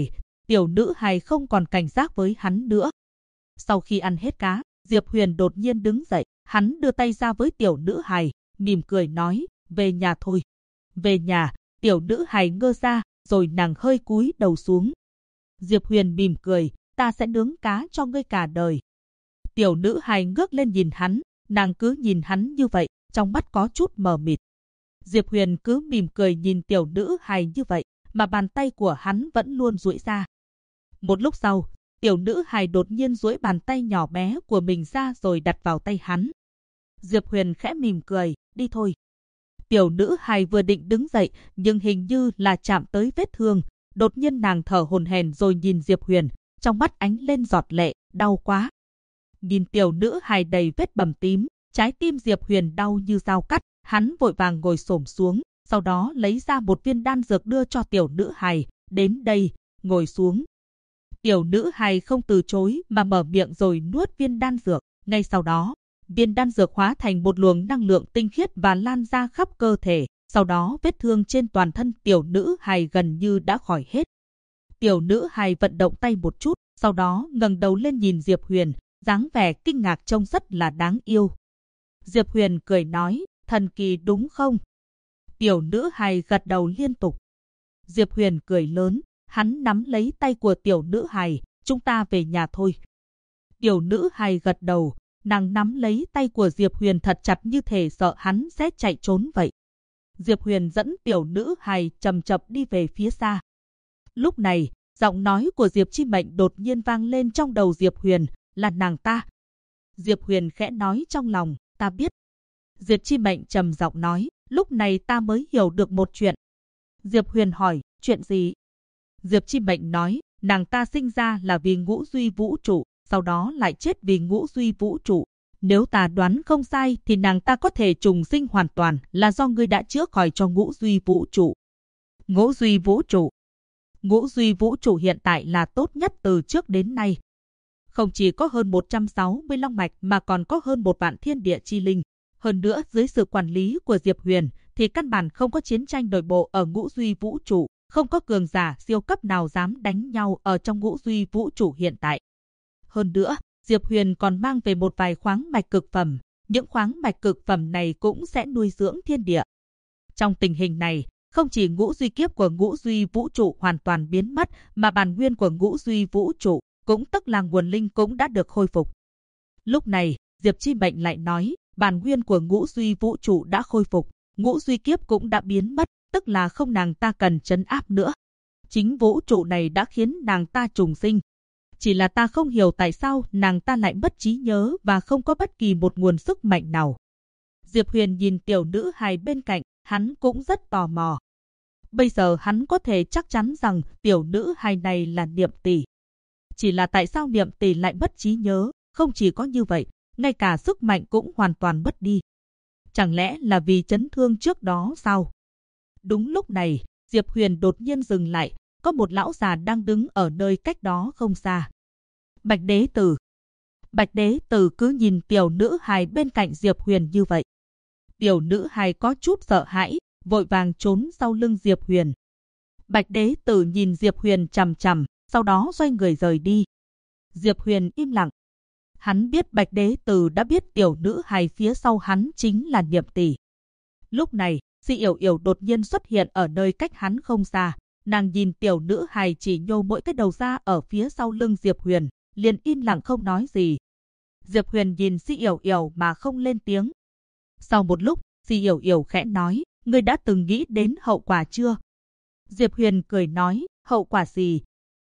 tiểu nữ hài không còn cảnh giác với hắn nữa. Sau khi ăn hết cá, Diệp Huyền đột nhiên đứng dậy, hắn đưa tay ra với tiểu nữ hài, mỉm cười nói, về nhà thôi. Về nhà, tiểu nữ hài ngơ ra, rồi nàng hơi cúi đầu xuống. Diệp Huyền mỉm cười, ta sẽ nướng cá cho ngươi cả đời. Tiểu nữ hài ngước lên nhìn hắn, nàng cứ nhìn hắn như vậy, trong mắt có chút mờ mịt. Diệp Huyền cứ mỉm cười nhìn tiểu nữ hài như vậy, mà bàn tay của hắn vẫn luôn duỗi ra. Một lúc sau, tiểu nữ hài đột nhiên duỗi bàn tay nhỏ bé của mình ra rồi đặt vào tay hắn. Diệp Huyền khẽ mỉm cười, đi thôi. Tiểu nữ hài vừa định đứng dậy, nhưng hình như là chạm tới vết thương. Đột nhiên nàng thở hổn hển rồi nhìn Diệp Huyền, trong mắt ánh lên giọt lệ, đau quá. Nhìn tiểu nữ hài đầy vết bầm tím, trái tim Diệp Huyền đau như dao cắt, hắn vội vàng ngồi xổm xuống, sau đó lấy ra một viên đan dược đưa cho tiểu nữ hài, đến đây, ngồi xuống. Tiểu nữ hài không từ chối mà mở miệng rồi nuốt viên đan dược, ngay sau đó, viên đan dược hóa thành một luồng năng lượng tinh khiết và lan ra khắp cơ thể, sau đó vết thương trên toàn thân tiểu nữ hài gần như đã khỏi hết. Tiểu nữ hài vận động tay một chút, sau đó ngẩng đầu lên nhìn Diệp Huyền, dáng vẻ kinh ngạc trông rất là đáng yêu. Diệp Huyền cười nói, thần kỳ đúng không? Tiểu nữ hài gật đầu liên tục. Diệp Huyền cười lớn, hắn nắm lấy tay của tiểu nữ hài, chúng ta về nhà thôi. Tiểu nữ hài gật đầu, nàng nắm lấy tay của Diệp Huyền thật chặt như thể sợ hắn sẽ chạy trốn vậy. Diệp Huyền dẫn tiểu nữ hài chậm chậm đi về phía xa. Lúc này, giọng nói của Diệp Chi Mệnh đột nhiên vang lên trong đầu Diệp Huyền, là nàng ta. Diệp Huyền khẽ nói trong lòng, ta biết. Diệp Chi Mệnh trầm giọng nói, lúc này ta mới hiểu được một chuyện. Diệp Huyền hỏi, chuyện gì? Diệp Chi Mệnh nói, nàng ta sinh ra là vì ngũ duy vũ trụ, sau đó lại chết vì ngũ duy vũ trụ. Nếu ta đoán không sai thì nàng ta có thể trùng sinh hoàn toàn là do ngươi đã chữa khỏi cho ngũ duy vũ trụ. Ngũ duy vũ trụ. Ngũ duy vũ trụ hiện tại là tốt nhất từ trước đến nay. Không chỉ có hơn 160 long mạch mà còn có hơn 1 vạn thiên địa chi linh. Hơn nữa dưới sự quản lý của Diệp Huyền thì căn bản không có chiến tranh nội bộ ở ngũ duy vũ trụ, không có cường giả siêu cấp nào dám đánh nhau ở trong ngũ duy vũ trụ hiện tại. Hơn nữa, Diệp Huyền còn mang về một vài khoáng mạch cực phẩm, những khoáng mạch cực phẩm này cũng sẽ nuôi dưỡng thiên địa. Trong tình hình này, không chỉ ngũ duy kiếp của ngũ duy vũ trụ hoàn toàn biến mất, mà bản nguyên của ngũ duy vũ trụ, cũng tức là nguồn linh cũng đã được khôi phục. Lúc này, Diệp Chi Mệnh lại nói, bản nguyên của ngũ duy vũ trụ đã khôi phục, ngũ duy kiếp cũng đã biến mất, tức là không nàng ta cần trấn áp nữa. Chính vũ trụ này đã khiến nàng ta trùng sinh. Chỉ là ta không hiểu tại sao nàng ta lại mất trí nhớ và không có bất kỳ một nguồn sức mạnh nào. Diệp Huyền nhìn tiểu nữ hài bên cạnh, hắn cũng rất tò mò. Bây giờ hắn có thể chắc chắn rằng tiểu nữ hài này là Niệm Tỷ. Chỉ là tại sao Niệm Tỷ lại mất trí nhớ, không chỉ có như vậy, ngay cả sức mạnh cũng hoàn toàn mất đi. Chẳng lẽ là vì chấn thương trước đó sao? Đúng lúc này, Diệp Huyền đột nhiên dừng lại, có một lão già đang đứng ở nơi cách đó không xa. Bạch Đế Tử. Bạch Đế Tử cứ nhìn tiểu nữ hài bên cạnh Diệp Huyền như vậy. Tiểu nữ hài có chút sợ hãi, vội vàng trốn sau lưng Diệp Huyền. Bạch Đế Tử nhìn Diệp Huyền chằm chằm, sau đó xoay người rời đi. Diệp Huyền im lặng. Hắn biết Bạch Đế Tử đã biết tiểu nữ hài phía sau hắn chính là Niệm Tỷ. Lúc này, Si Yểu Yểu đột nhiên xuất hiện ở nơi cách hắn không xa. Nàng nhìn tiểu nữ hài chỉ nhô mỗi cái đầu ra ở phía sau lưng Diệp Huyền, liền im lặng không nói gì. Diệp Huyền nhìn Si Yểu Yểu mà không lên tiếng. Sau một lúc, Si Yểu Yểu khẽ nói, ngươi đã từng nghĩ đến hậu quả chưa? Diệp Huyền cười nói, hậu quả gì?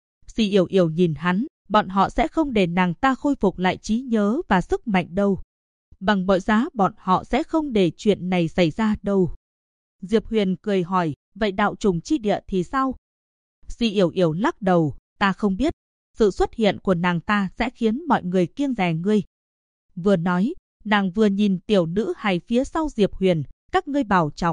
Si Yểu Yểu nhìn hắn, bọn họ sẽ không để nàng ta khôi phục lại trí nhớ và sức mạnh đâu. Bằng mọi giá bọn họ sẽ không để chuyện này xảy ra đâu. Diệp Huyền cười hỏi, vậy đạo trùng chi địa thì sao? Si Yểu Yểu lắc đầu, ta không biết. Sự xuất hiện của nàng ta sẽ khiến mọi người kiêng dè ngươi. Vừa nói, nàng vừa nhìn tiểu nữ hài phía sau Diệp Huyền, các ngươi bảo trọng.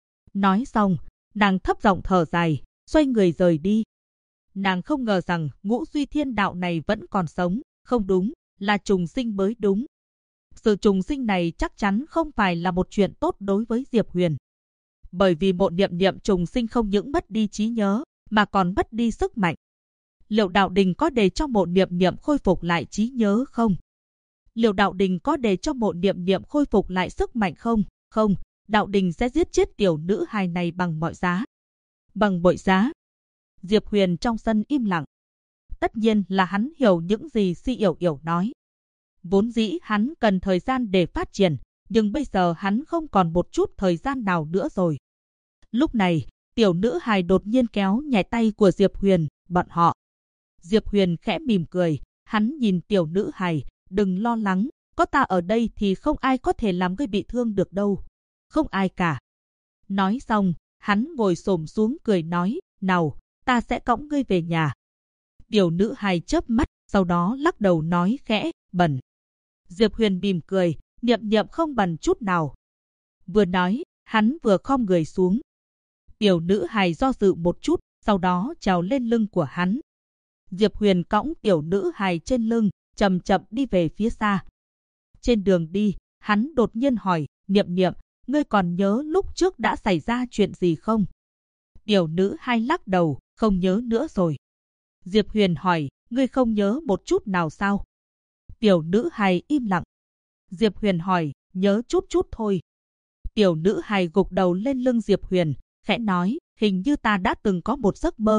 Nói xong, nàng thấp giọng thở dài, xoay người rời đi. Nàng không ngờ rằng ngũ duy thiên đạo này vẫn còn sống, không đúng, là trùng sinh mới đúng. Sự trùng sinh này chắc chắn không phải là một chuyện tốt đối với Diệp Huyền. Bởi vì một niệm niệm trùng sinh không những mất đi trí nhớ, mà còn mất đi sức mạnh. Liệu Đạo Đình có để cho Mộ Niệm Niệm khôi phục lại trí nhớ không? Liệu Đạo Đình có để cho Mộ Niệm Niệm khôi phục lại sức mạnh không? Không, Đạo Đình sẽ giết chết tiểu nữ hài này bằng mọi giá. Bằng mọi giá. Diệp Huyền trong sân im lặng. Tất nhiên là hắn hiểu những gì Si Yểu Yểu nói. Vốn dĩ hắn cần thời gian để phát triển, nhưng bây giờ hắn không còn một chút thời gian nào nữa rồi. Lúc này, tiểu nữ hài đột nhiên kéo nhẹ tay của Diệp Huyền, bọn họ. Diệp Huyền khẽ mỉm cười, hắn nhìn tiểu nữ hài, đừng lo lắng, có ta ở đây thì không ai có thể làm ngươi bị thương được đâu. Không ai cả. Nói xong, hắn ngồi xổm xuống cười nói, nào, ta sẽ cõng ngươi về nhà. Tiểu nữ hài chớp mắt, sau đó lắc đầu nói khẽ, bẩn. Diệp Huyền mỉm cười, Niệm Niệm không bẩn chút nào. Vừa nói, hắn vừa khom người xuống. Tiểu nữ hài do dự một chút, sau đó trèo lên lưng của hắn. Diệp Huyền cõng tiểu nữ hài trên lưng, chậm chậm đi về phía xa. Trên đường đi, hắn đột nhiên hỏi, Niệm Niệm, ngươi còn nhớ lúc trước đã xảy ra chuyện gì không? Tiểu nữ hài lắc đầu, không nhớ nữa rồi. Diệp Huyền hỏi, ngươi không nhớ một chút nào sao? Tiểu nữ hài im lặng. Diệp Huyền hỏi, nhớ chút chút thôi. Tiểu nữ hài gục đầu lên lưng Diệp Huyền, khẽ nói, hình như ta đã từng có một giấc mơ.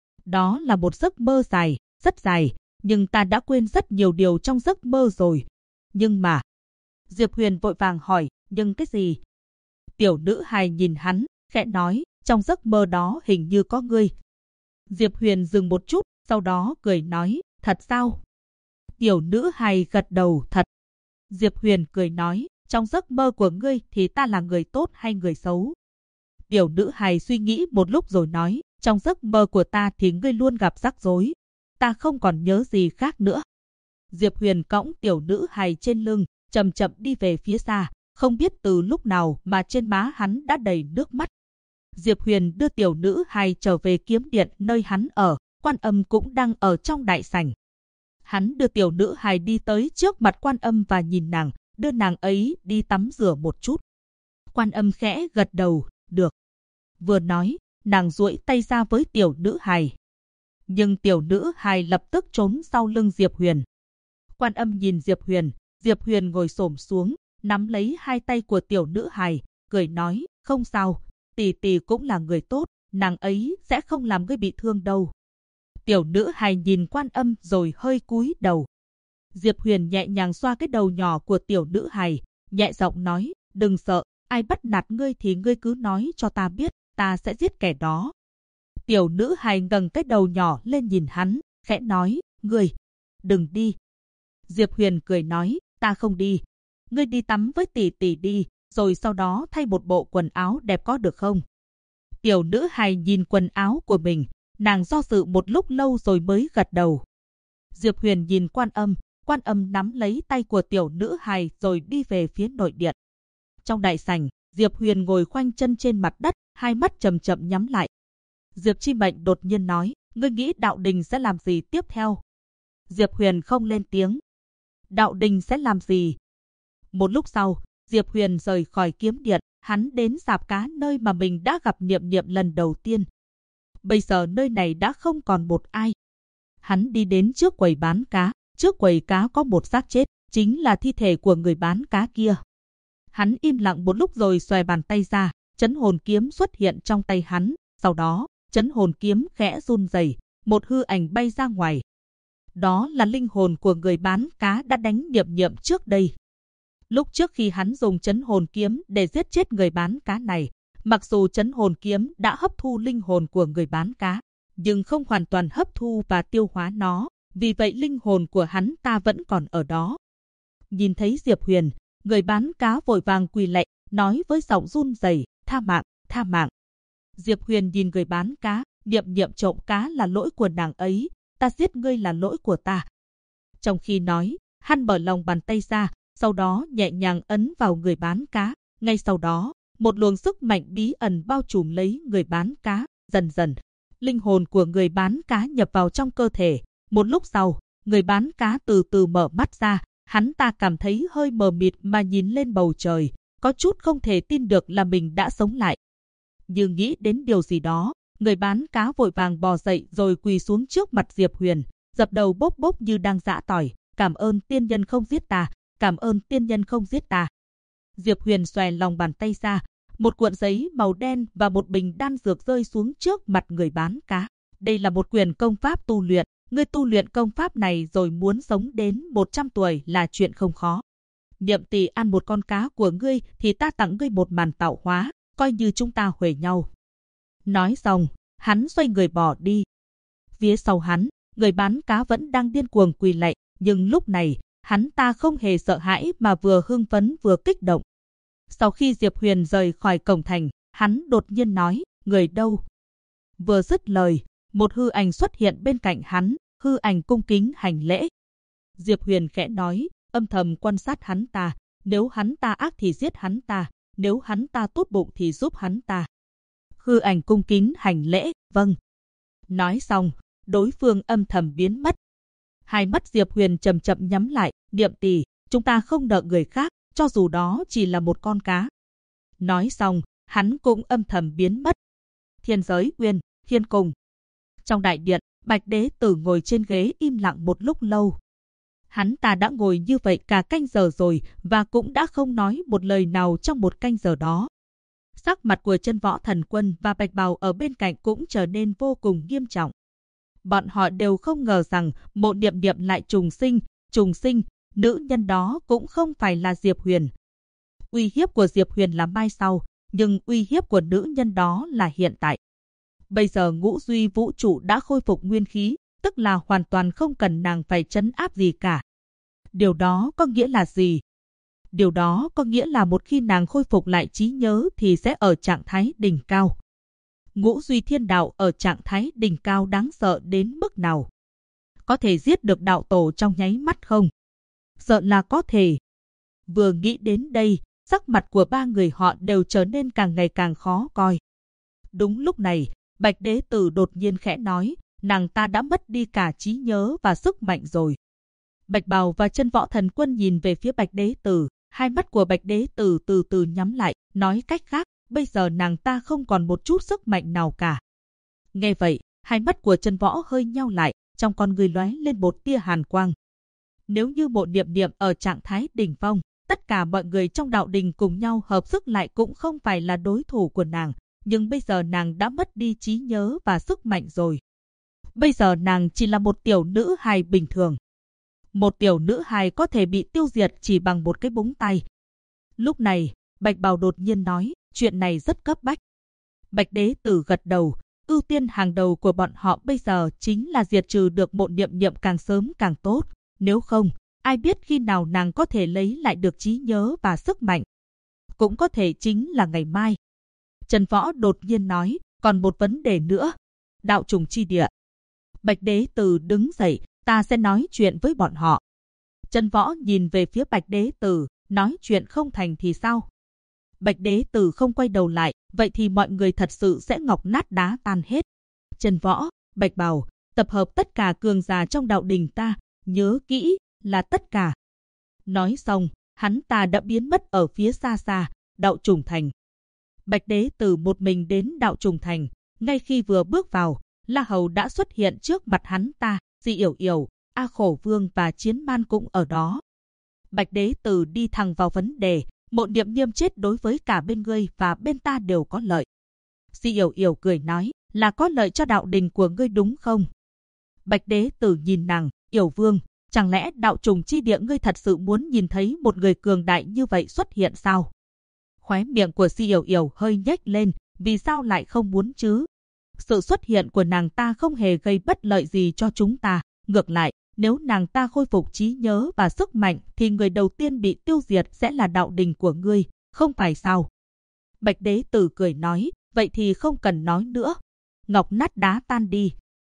Đó là một giấc mơ dài, rất dài, nhưng ta đã quên rất nhiều điều trong giấc mơ rồi. Nhưng mà... Diệp Huyền vội vàng hỏi, nhưng cái gì? Tiểu nữ hài nhìn hắn, khẽ nói, trong giấc mơ đó hình như có ngươi. Diệp Huyền dừng một chút, sau đó cười nói, thật sao? Tiểu nữ hài gật đầu, thật. Diệp Huyền cười nói, trong giấc mơ của ngươi thì ta là người tốt hay người xấu? Tiểu nữ hài suy nghĩ một lúc rồi nói, trong giấc mơ của ta thì ngươi luôn gặp rắc rối. Ta không còn nhớ gì khác nữa. Diệp Huyền cõng tiểu nữ hài trên lưng, chậm chậm đi về phía xa, không biết từ lúc nào mà trên má hắn đã đầy nước mắt. Diệp Huyền đưa tiểu nữ hài trở về kiếm điện nơi hắn ở, Quan Âm cũng đang ở trong đại sảnh. Hắn đưa tiểu nữ hài đi tới trước mặt Quan Âm và nhìn nàng, đưa nàng ấy đi tắm rửa một chút. Quan Âm khẽ gật đầu, được. Vừa nói, nàng duỗi tay ra với tiểu nữ hài. Nhưng tiểu nữ hài lập tức trốn sau lưng Diệp Huyền. Quan Âm nhìn Diệp Huyền ngồi xổm xuống, nắm lấy hai tay của tiểu nữ hài, cười nói, không sao, tỷ tỷ cũng là người tốt, nàng ấy sẽ không làm ngươi bị thương đâu. Tiểu nữ hài nhìn Quan Âm rồi hơi cúi đầu. Diệp Huyền nhẹ nhàng xoa cái đầu nhỏ của tiểu nữ hài, nhẹ giọng nói, đừng sợ, ai bắt nạt ngươi thì ngươi cứ nói cho ta biết, ta sẽ giết kẻ đó. Tiểu nữ hài ngẩng cái đầu nhỏ lên nhìn hắn, khẽ nói, ngươi, đừng đi. Diệp Huyền cười nói, ta không đi. Ngươi đi tắm với tỷ tỷ đi, rồi sau đó thay một bộ quần áo đẹp có được không? Tiểu nữ hài nhìn quần áo của mình, nàng do dự một lúc lâu rồi mới gật đầu. Diệp Huyền nhìn Quan Âm nắm lấy tay của tiểu nữ hài rồi đi về phía nội điện. Trong đại sảnh, Diệp Huyền ngồi khoanh chân trên mặt đất, hai mắt chậm chậm nhắm lại. Diệp Chi Mệnh đột nhiên nói, ngươi nghĩ Đạo Đình sẽ làm gì tiếp theo? Diệp Huyền không lên tiếng. Đạo Đình sẽ làm gì? Một lúc sau, Diệp Huyền rời khỏi kiếm điện, hắn đến rạp cá nơi mà mình đã gặp Niệm Niệm lần đầu tiên. Bây giờ nơi này đã không còn một ai. Hắn đi đến trước quầy bán cá, trước quầy cá có một xác chết, chính là thi thể của người bán cá kia. Hắn im lặng một lúc rồi xòe bàn tay ra, Chấn Hồn Kiếm xuất hiện trong tay hắn, sau đó, Chấn Hồn Kiếm khẽ run rẩy, một hư ảnh bay ra ngoài. Đó là linh hồn của người bán cá đã đánh Niệm Niệm trước đây. Lúc trước khi hắn dùng Chấn Hồn Kiếm để giết chết người bán cá này, mặc dù Chấn Hồn Kiếm đã hấp thu linh hồn của người bán cá, nhưng không hoàn toàn hấp thu và tiêu hóa nó, vì vậy linh hồn của hắn ta vẫn còn ở đó. Nhìn thấy Diệp Huyền, người bán cá vội vàng quỳ lạy, nói với giọng run rẩy, tha mạng, tha mạng. Diệp Huyền nhìn người bán cá, Niệm Niệm trộm cá là lỗi của nàng ấy, ta giết ngươi là lỗi của ta. Trong khi nói, hắn mở lòng bàn tay ra, sau đó nhẹ nhàng ấn vào người bán cá. Ngay sau đó, một luồng sức mạnh bí ẩn bao trùm lấy người bán cá. Dần dần, linh hồn của người bán cá nhập vào trong cơ thể. Một lúc sau, người bán cá từ từ mở mắt ra. Hắn ta cảm thấy hơi mờ mịt mà nhìn lên bầu trời, có chút không thể tin được là mình đã sống lại. Nhưng nghĩ đến điều gì đó, Người bán cá vội vàng bò dậy rồi quỳ xuống trước mặt Diệp Huyền, dập đầu bốp bốp như đang giã tỏi. Cảm ơn tiên nhân không giết ta, cảm ơn tiên nhân không giết ta. Diệp Huyền xòe lòng bàn tay ra, một cuộn giấy màu đen và một bình đan dược rơi xuống trước mặt người bán cá. Đây là một quyền công pháp tu luyện, ngươi tu luyện công pháp này rồi muốn sống đến 100 tuổi là chuyện không khó. Niệm tỷ ăn một con cá của ngươi thì ta tặng ngươi một màn tạo hóa, coi như chúng ta huề nhau. Nói xong, hắn xoay người bỏ đi. Phía sau hắn, người bán cá vẫn đang điên cuồng quỳ lạy, nhưng lúc này, hắn ta không hề sợ hãi mà vừa hưng phấn vừa kích động. Sau khi Diệp Huyền rời khỏi cổng thành, hắn đột nhiên nói, người đâu? Vừa dứt lời, một hư ảnh xuất hiện bên cạnh hắn, hư ảnh cung kính hành lễ. Diệp Huyền khẽ nói, âm thầm quan sát hắn ta, nếu hắn ta ác thì giết hắn ta, nếu hắn ta tốt bụng thì giúp hắn ta. Hư ảnh cung kính hành lễ, vâng. Nói xong, đối phương âm thầm biến mất. Hai mắt Diệp Huyền chậm chậm nhắm lại, Niệm tỷ, chúng ta không nợ người khác, cho dù đó chỉ là một con cá. Nói xong, hắn cũng âm thầm biến mất. Thiên giới Uyên, Thiên Cung. Trong đại điện, Bạch Đế Tử ngồi trên ghế im lặng một lúc lâu. Hắn ta đã ngồi như vậy cả canh giờ rồi và cũng đã không nói một lời nào trong một canh giờ đó. Sắc mặt của Chân Võ Thần Quân và Bạch Bào ở bên cạnh cũng trở nên vô cùng nghiêm trọng. Bọn họ đều không ngờ rằng Mộ Niệm Niệm lại trùng sinh, nữ nhân đó cũng không phải là Diệp Huyền. Uy hiếp của Diệp Huyền là mai sau, nhưng uy hiếp của nữ nhân đó là hiện tại. Bây giờ ngũ duy vũ trụ đã khôi phục nguyên khí, tức là hoàn toàn không cần nàng phải trấn áp gì cả. Điều đó có nghĩa là gì? Điều đó có nghĩa là một khi nàng khôi phục lại trí nhớ thì sẽ ở trạng thái đỉnh cao. Ngũ duy thiên đạo ở trạng thái đỉnh cao đáng sợ đến mức nào? Có thể giết được đạo tổ trong nháy mắt không? Sợ là có thể. Vừa nghĩ đến đây, sắc mặt của ba người họ đều trở nên càng ngày càng khó coi. Đúng lúc này, Bạch Đế Tử đột nhiên khẽ nói, nàng ta đã mất đi cả trí nhớ và sức mạnh rồi. Bạch Bào và Chân Võ Thần Quân nhìn về phía Bạch Đế Tử, hai mắt của Bạch Đế Tử từ từ nhắm lại, nói cách khác, bây giờ nàng ta không còn một chút sức mạnh nào cả. Nghe vậy, hai mắt của Chân Võ hơi nheo lại, trong con người lóe lên một tia hàn quang. Nếu như Mộ Niệm Niệm ở trạng thái đỉnh phong, tất cả mọi người trong đạo đình cùng nhau hợp sức lại cũng không phải là đối thủ của nàng, nhưng bây giờ nàng đã mất đi trí nhớ và sức mạnh rồi. Bây giờ nàng chỉ là một tiểu nữ hài bình thường. Một tiểu nữ hài có thể bị tiêu diệt chỉ bằng một cái búng tay. Lúc này, Bạch Bào đột nhiên nói, chuyện này rất cấp bách. Bạch Đế Tử gật đầu, ưu tiên hàng đầu của bọn họ bây giờ chính là diệt trừ được Mộ Niệm Niệm càng sớm càng tốt. Nếu không, ai biết khi nào nàng có thể lấy lại được trí nhớ và sức mạnh. Cũng có thể chính là ngày mai. Trần Võ đột nhiên nói, còn một vấn đề nữa. Đạo trùng chi địa. Bạch Đế Tử đứng dậy, ta sẽ nói chuyện với bọn họ. Trần Võ nhìn về phía Bạch Đế Tử, nói chuyện không thành thì sao? Bạch Đế Tử không quay đầu lại, vậy thì mọi người thật sự sẽ ngọc nát đá tan hết. Trần Võ, Bạch Bào, tập hợp tất cả cường giả trong đạo đình ta, nhớ kỹ, là tất cả. Nói xong, hắn ta đã biến mất ở phía xa xa, đạo trùng thành. Bạch Đế Tử một mình đến đạo trùng thành, ngay khi vừa bước vào, La Hầu đã xuất hiện trước mặt hắn ta, Di Yểu Yểu, A Khổ Vương và Chiến Man cũng ở đó. Bạch Đế Tử đi thẳng vào vấn đề, Mộ Niệm Niệm chết đối với cả bên ngươi và bên ta đều có lợi. Di Yểu Yểu cười nói, là có lợi cho đạo đình của ngươi đúng không? Bạch Đế Tử nhìn nàng, Yểu Vương, chẳng lẽ đạo trùng chi địa ngươi thật sự muốn nhìn thấy một người cường đại như vậy xuất hiện sao? Khóe miệng của Di Yểu Yểu hơi nhếch lên, vì sao lại không muốn chứ? Sự xuất hiện của nàng ta không hề gây bất lợi gì cho chúng ta. Ngược lại, nếu nàng ta khôi phục trí nhớ và sức mạnh thì người đầu tiên bị tiêu diệt sẽ là đạo đình của ngươi, không phải sao? Bạch Đế Tử cười nói, vậy thì không cần nói nữa. Ngọc nát đá tan đi.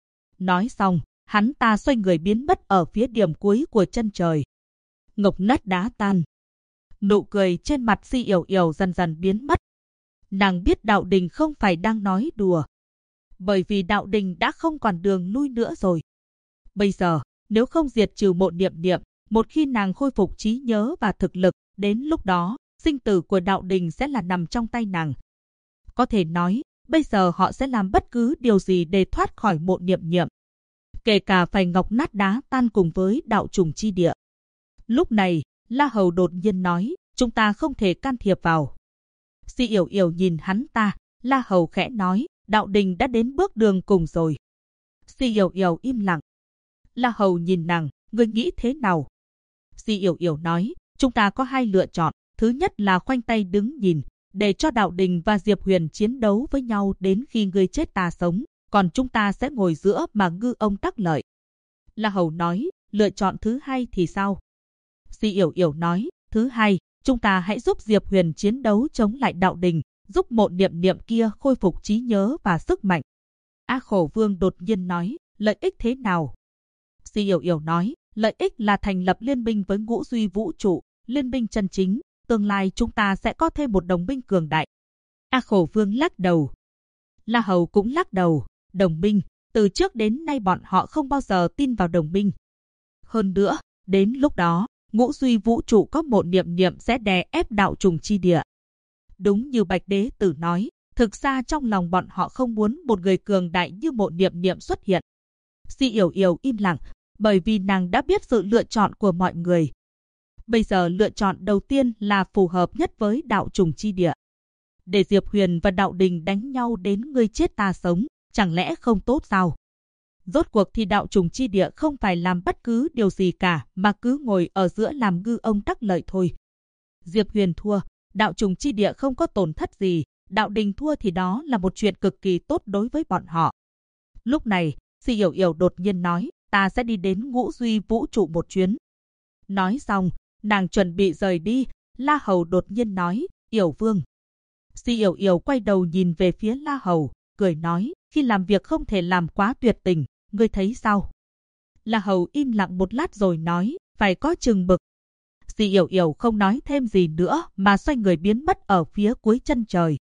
Nói xong, hắn ta xoay người biến mất ở phía điểm cuối của chân trời. Ngọc nát đá tan. Nụ cười trên mặt Di Yểu Yểu dần dần biến mất. Nàng biết đạo đình không phải đang nói đùa. Bởi vì đạo đình đã không còn đường lui nữa rồi. Bây giờ, nếu không diệt trừ Mộ Niệm Niệm, một khi nàng khôi phục trí nhớ và thực lực, đến lúc đó, sinh tử của đạo đình sẽ là nằm trong tay nàng. Có thể nói, Bây giờ họ sẽ làm bất cứ điều gì để thoát khỏi Mộ Niệm Niệm, kể cả phải ngọc nát đá tan cùng với đạo trùng chi địa. Lúc này, La Hầu đột nhiên nói, chúng ta không thể can thiệp vào. Si Yểu Yểu nhìn hắn ta, La Hầu khẽ nói, đạo đình đã đến bước đường cùng rồi. Si Yểu Yểu im lặng. La Hầu nhìn nàng, ngươi nghĩ thế nào? Si Yểu Yểu nói, chúng ta có hai lựa chọn. Thứ nhất là khoanh tay đứng nhìn, để cho đạo đình và Diệp Huyền chiến đấu với nhau đến khi ngươi chết ta sống, còn chúng ta sẽ ngồi giữa mà ngư ông đắc lợi. La Hầu nói, lựa chọn thứ hai thì sao? Si Yểu Yểu nói, thứ hai, chúng ta hãy giúp Diệp Huyền chiến đấu chống lại đạo đình, giúp Mộ Niệm Niệm kia khôi phục trí nhớ và sức mạnh. A Khổ Vương đột nhiên nói, lợi ích thế nào? Si Yểu Yểu nói, lợi ích là thành lập liên minh với Ngũ Duy Vũ Trụ, liên minh chân chính, tương lai chúng ta sẽ có thêm một đồng minh cường đại. A Khổ Vương lắc đầu. La Hầu cũng lắc đầu, đồng minh, từ trước đến nay bọn họ không bao giờ tin vào đồng minh. Hơn nữa, đến lúc đó, Ngũ Duy Vũ Trụ có Mộ Niệm Niệm sẽ đè ép đạo trùng chi địa. Đúng như Bạch Đế Tử nói, thực ra trong lòng bọn họ không muốn một người cường đại như Mộ Niệm Niệm xuất hiện. Si Yểu Yểu im lặng, bởi vì nàng đã biết sự lựa chọn của mọi người. Bây giờ lựa chọn đầu tiên là phù hợp nhất với đạo trùng chi địa. Để Diệp Huyền và đạo đình đánh nhau đến ngươi chết ta sống, chẳng lẽ không tốt sao? Rốt cuộc thì đạo trùng chi địa không phải làm bất cứ điều gì cả mà cứ ngồi ở giữa làm ngư ông đắc lợi thôi. Diệp Huyền thua, đạo trùng chi địa không có tổn thất gì, đạo đình thua thì đó là một chuyện cực kỳ tốt đối với bọn họ. Lúc này, Si Yểu Yểu đột nhiên nói, ta sẽ đi đến Ngũ Duy Vũ Trụ một chuyến. Nói xong, nàng chuẩn bị rời đi, La Hầu đột nhiên nói, Yểu Vương. Si Yểu Yểu quay đầu nhìn về phía La Hầu, cười nói, khi làm việc không thể làm quá tuyệt tình, ngươi thấy sao? La Hầu im lặng một lát rồi nói, phải có chừng mực. Si Yểu Yểu không nói thêm gì nữa mà xoay người biến mất ở phía cuối chân trời.